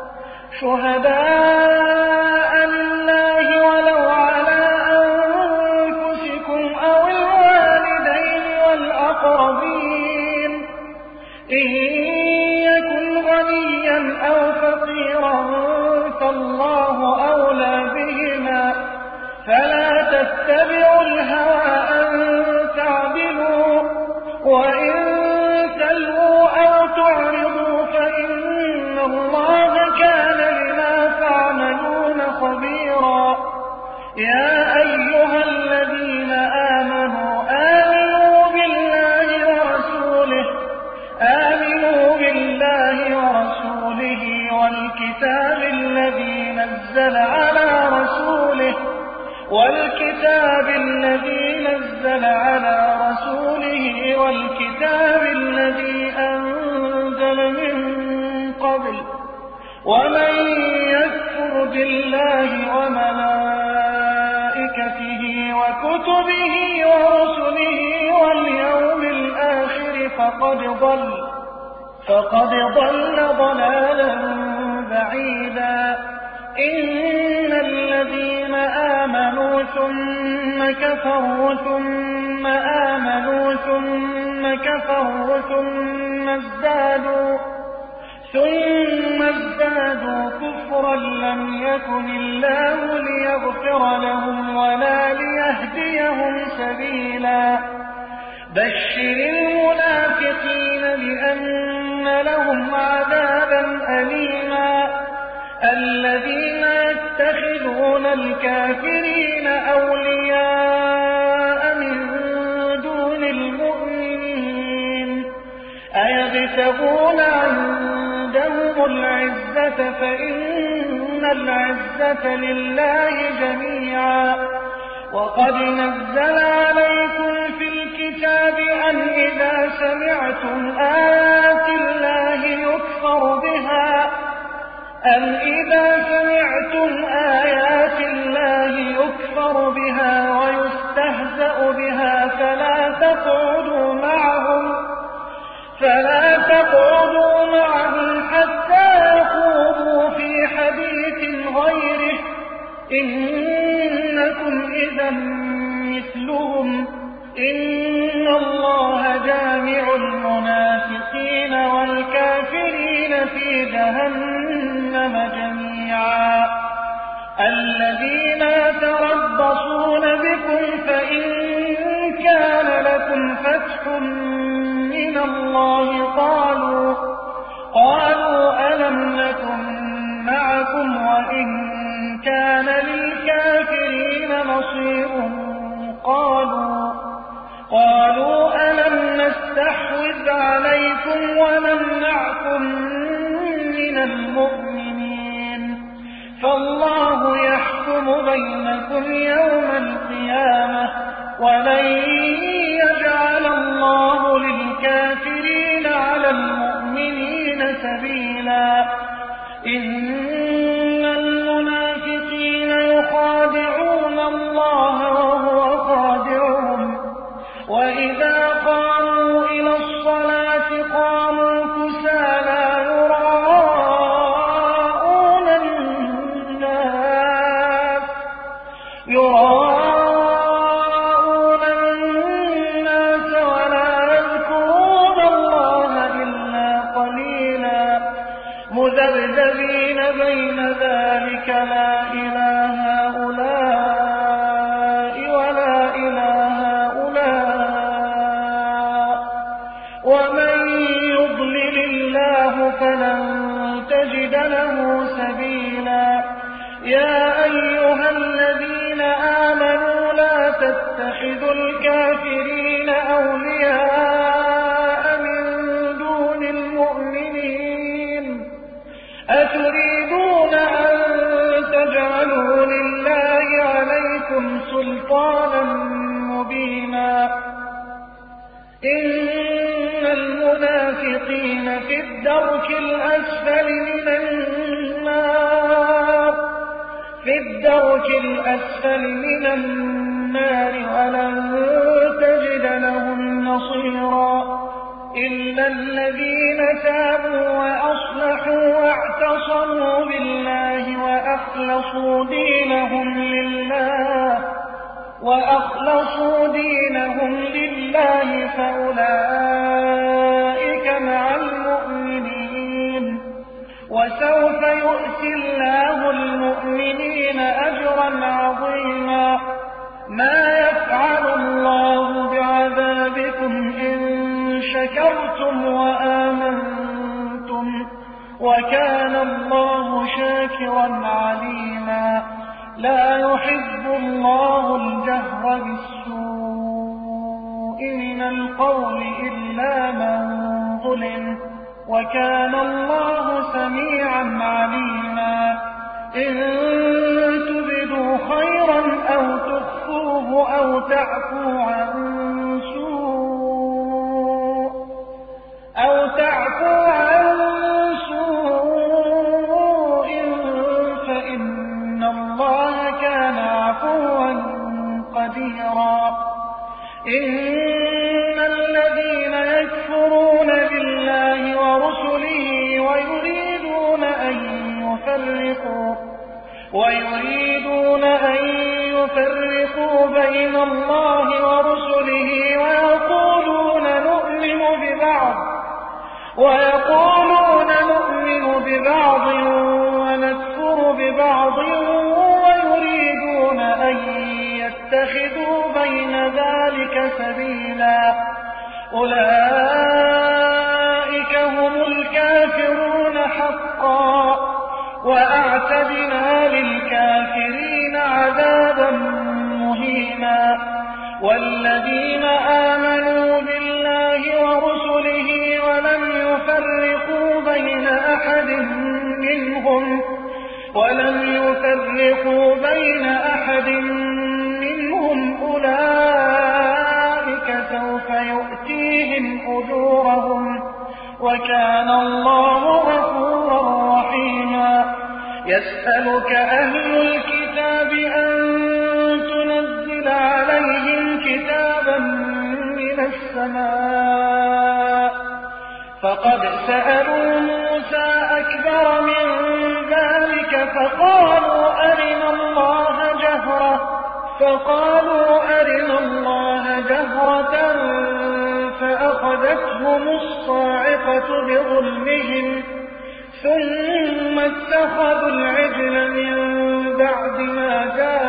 شهداء لله ولو على أنفسكم أو الوالدين والأقربين إن يكن غنيا أو فقيرا فالله أولى بهما فلا تتبعوا الهوى أن تعدلوا وإن تلووا أو تعرضوا فإن الله كان بما تعملون خبيرا. يا أيها الذين آمنوا آمنوا بالله ورسوله آمنوا بالله ورسوله والكتاب الذي نزل على رسوله والكتاب الذي نزل على رسوله والكتاب الذي أنزل ومن يكفر بالله وملائكته وكتبه ورسله واليوم الآخر فقد ضل فقد ضل ضلالا بعيدا. إن الذين آمنوا ثم كفروا ثم آمنوا ثم كفروا ثم ازدادوا ثم ازدادوا كفرا لم يكن الله ليغفر لهم ولا ليهديهم سبيلا. بشر المنافقين بأن لهم عذابا أليما. الذين يتخذون الكافرين أولياء من دون المؤمنين أيبتغون عندهم العزة فإن العزة لله جميعا. وقد نزل عليكم في الكتاب أن إذا سمعتم آيات الله يكفر بها أن إذا سمعتم آيات الله يكفر بها ويستهزأ بها فلا تقعدوا معهم فلا تقعدوا معهم حتى يخوضوا في حديث غيره إنكم إذا مثلهم. إن الله جامع المنافقين والكافرين في جهنم جميعا. الذين يتربصون بكم فإن كان لكم فتح من الله قالوا قالوا ألم نكن معكم وإن كان للكافرين نصير قالوا قالوا ألم نستحوذ عليكم ونمنعكم من المؤمنين فالله يحكم بينكم يوم القيامة ولن يجعل الله للكافرين على المؤمنين سبيلا. إن المنافقين يخادعون الله وهو خادعهم وإذا قاموا إلى الصلاة قاموا كسالى يراءون الناس يراءون الناس ولا يذكرون الله إلا قليلا. مذبذبين بين ذلك لا إلى هؤلاء ولا إلى هؤلاء ومن يضلل الله فلن تجد له سبيلا. يا أيها الذين آمنوا لا تتخذوا الكافرين أولياء من دون المؤمنين أتريدون أن تجعلوا لله عليكم سلطانا مبينا. إن المنافقين في الدرك الأسفل من النار في الدرك الأسفل من النار ولن تجد لهم نصيرا. إلا الذين تابوا وأصلحوا واعتصموا بالله وأخلصوا دينهم لله وأخلصوا دينهم لله فأولئك مع المؤمنين وسوف يؤتي الله المؤمنين أجرا عظيما. ما يفعل الله بعذابكم إن شكرتم وآمنتم وكان الله شاكرا عليما. لا يحب الله الجهر بالسوء من القول إلا من ظلم وكان الله سميعا عليما. إن تبدوا خيرا أو تخفوه أو تعفوا عن سوء أو تعفوا عن سوء إن الذين يكفرون بالله ورسله ويريدون أن يفرقوا ويريدون أن يفرقوا بين الله ورسله ويقولون نؤمن ببعض ويقولون نؤمن ببعض ونكفر ببعض ويريدون أن يتخذوا بين ذلك سبيلا أولئك هم الكافرون حقا وأعتدنا للكافرين عذابا مهينا والذين آمنوا بالله ورسله ولم يفرقوا بين أحد منهم ولم يفرقوا بين أحد منهم أولئك سوف يؤتيهم أجورهم وكان الله غفورا رحيما يسألك أهل الكتاب أن تنزل عليهم كتابا من السماء فقد سألوا موسى أكبر من ذلك فقالوا أرنا الله جهرة فقالوا أرنا الله جهرة فأخذتهم الصاعقة بظلمهم ثم اتخذوا العجل من بعد ما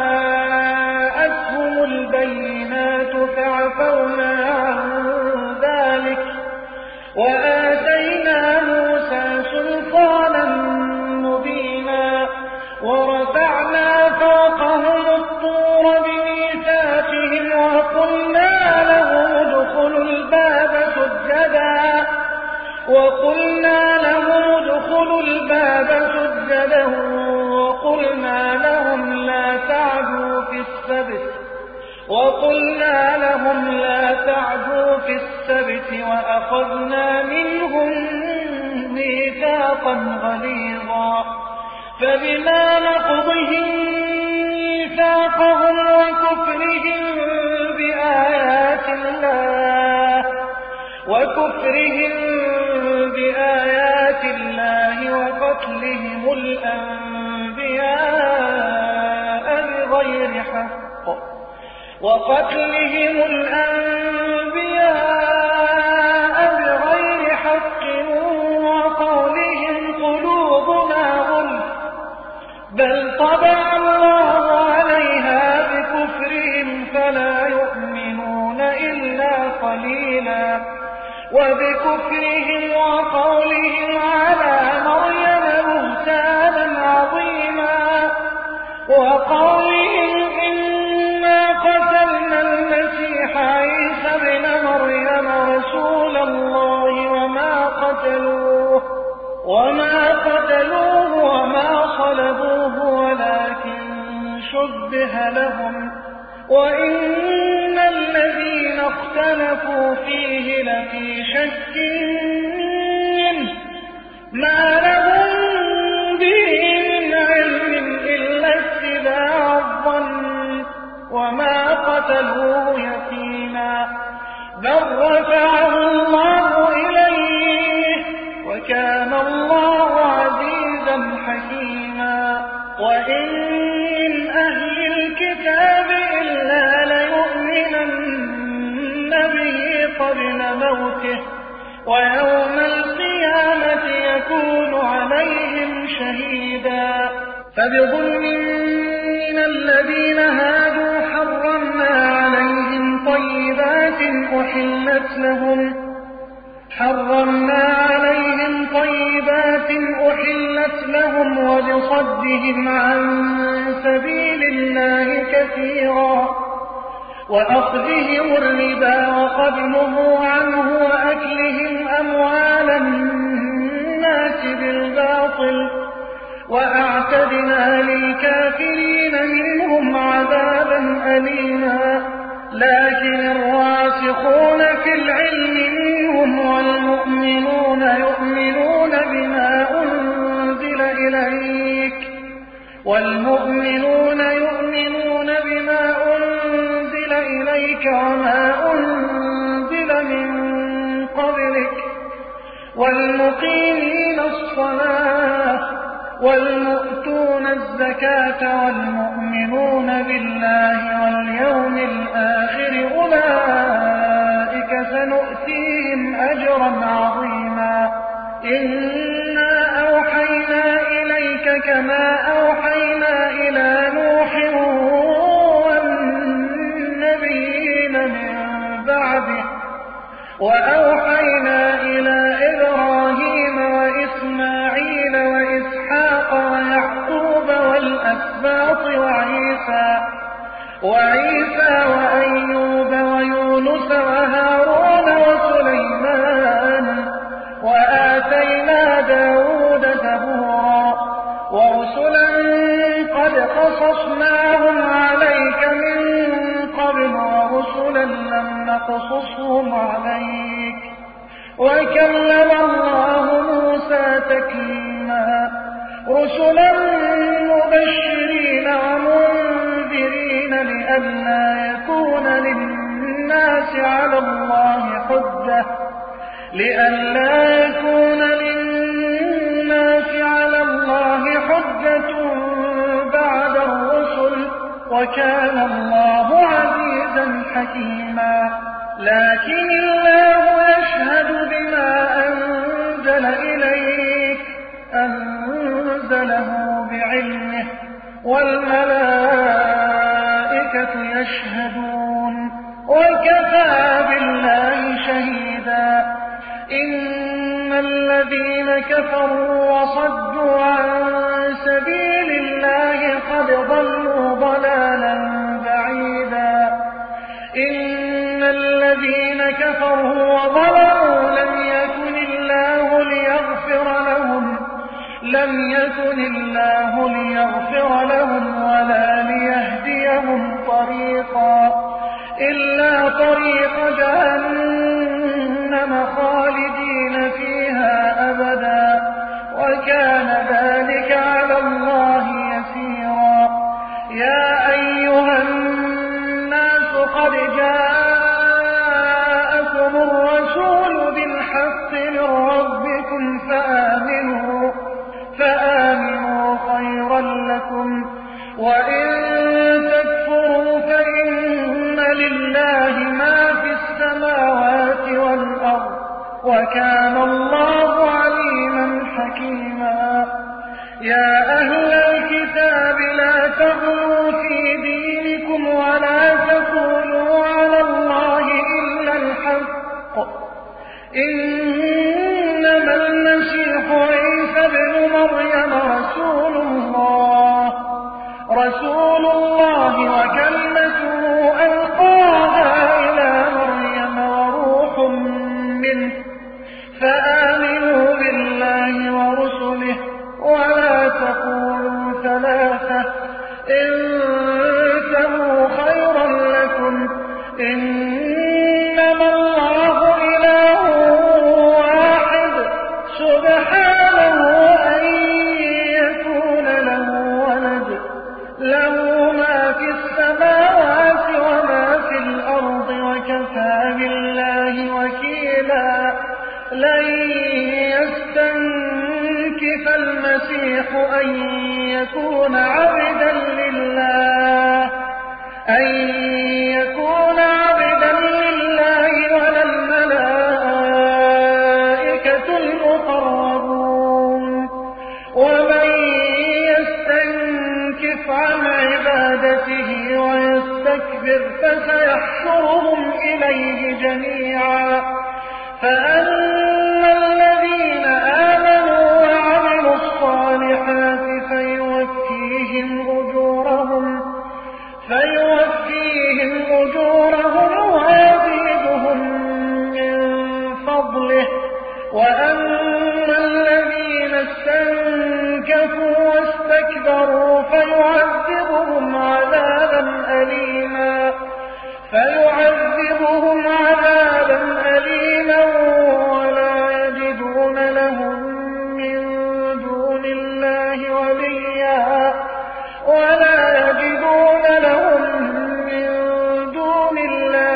جاءتهم البينات فعفونا عن ذلك وآتينا موسى سلطانا مبينا ورفعنا فوقهم الطور بميثاقهم وقلنا لهم ادخلوا الباب سجدا وقلنا لهم ادخلوا الباب سجدا وقلنا لهم لا تعدوا في السبت وقلنا لهم لا تعدوا في السبت وأخذنا منهم ميثاقا غليظا فبما نقضهم ميثاقهم وكفرهم بآيات الله وكفرهم بآيات الله وقتلهم الأنبياء بغير حق وقتلهم الأنبياء بغير حق وقولهم قلوبنا غلف بل طبع الله عليها بكفرهم فلا يؤمنون إلا قليلا وبكفرهم وقولهم على مريم بهتانا عظيما وقولهم إنا قتلنا المسيح عيسى ابن مريم رسول الله وما قتلوه وما قتلوه وما صلبوه ولكن شبه لهم وإن الذين اختلفوا فيه لفي شك منه ما لهم به من علم إلا اتباع الظن وما قتلوه يقينا بل رفعه الله إليه وكان الله عزيزا حكيما وإن من أهل الكتاب إلا ليؤمنن به قبل موته ويوم القيامة يكون عليهم شهيدا فبظلم من الذين هادوا حرمنا عليهم طيبات أحلت لهم حرمنا عليهم طيبات أحلت لهم وبصدهم عن سبيل الله كثيرا وأخذهم الربا وقد نهوا عنه وأكلهم أموال الناس بالباطل وأعتدنا للكافرين منهم عذابا أليما لكن الراسخون في العلم منهم والمؤمنون يؤمنون بما أنزل إليك والمؤمنون يؤمنون بما أنزل إليك بيتك وما أنزل من قبلك والمقيمين الصلاة والمؤتون الزكاة والمؤمنون بالله واليوم الآخر أولئك سنؤتيهم أجرا عظيما إنا أوحينا إليك كما أوحينا إلى نوح والنبيين من بعده وأوحينا إلى إبراهيم وإسماعيل وإسحاق ويعقوب والأسباط وعيسى وعيسى وأيوب ويونس وهارون وسليمان وآتينا داود زبورا ورسلا قد قصصناهم عليك من قبل ورسلا لم نقصصهم عليك وكلم الله موسى تكليما رسلا مبشرين ومنذرين لئلا يكون للناس على الله حجة لئلا يكون للناس على الله حجة بعد الرسل وكان الله عزيزا حكيما لكن الله يشهد بما أنزل إليك أنزله بعلمه والملائكة يشهدون وكفى بالله شهيدا إن الذين كفروا وصدوا عن سبيل الله قد ضلوا ضلالا بعيدا إن الذين كفروا وظلموا لم يكن الله ليغفر لهم لم يكن الله ليغفر لهم ولا ليهديهم طريقا إلا طريق جهنم خالدين فيها أبدا وكان ذلك على الله يسيرا يا أيها الناس قد جاءكم الرسول بالحق من ربكم فآمنوا فآمنوا خيرا لكم وإن تكفروا فإن لله ما في السماوات والأرض وكان الله عليما حكيما يا أهل الكتاب لا تغلوا في دينكم ولا تقولوا على الله إلا الحق إنما المسيح عيسى ابن مريم رسول الله رسول الله وكلمته ألقاها إلى مريم وروح منه فآمنوا بالله ورسله ولا تقولوا ثلاثة انتهوا خيرا لكم إنما الله إله واحد سبحانه أن يكون له ولد له ما في السماوات وما في الأرض وكفى بالله وكيلا لن يستنكف المسيح أن يكون عبدا لله أن يكون عبدا لله ولا الملائكة المقربون ومن يستنكف عن عبادته ويستكبر فسيحشرهم إليه جميعا فأما الذين آمنوا وعملوا الصالحات فيوفيهم أجورهم فيوفيهم أجورهم ويزيدهم من فضله وأما الذين استنكفوا واستكبروا فيعذبهم عذابا أليما فيعذبهم عذابا أليما ولا يجدون لهم من دون الله وليا ولا يجدون لهم من دون الله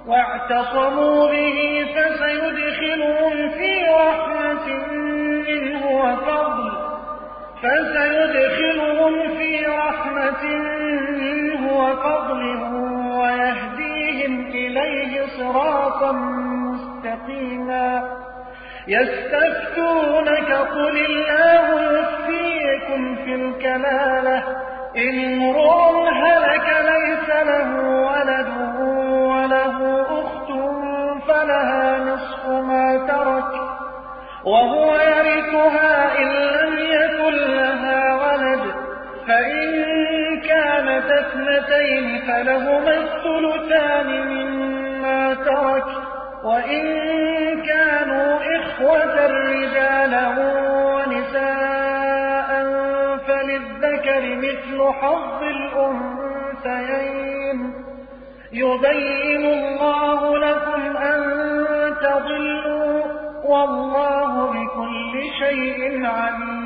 واعتصموا به فسيدخلهم في رحمة منه وفضل فسيدخلهم في رحمة منه وفضل ويهديهم إليه صراطا مستقيما. يستفتونك قل الله يفتيكم في الكلالة إن امرؤ هلك ليس له ولد وله أخت فلها نصف ما ترك وهو يرثها إن لم يكن لها ولد فإن كانت اثنتين فلهما الثلثان مما ترك وإن كانوا إخوة رجالا ونساء فللذكر مثل حظ الأنثيين يبين الله لكم أن تضلوا والله بكل شيء عليم.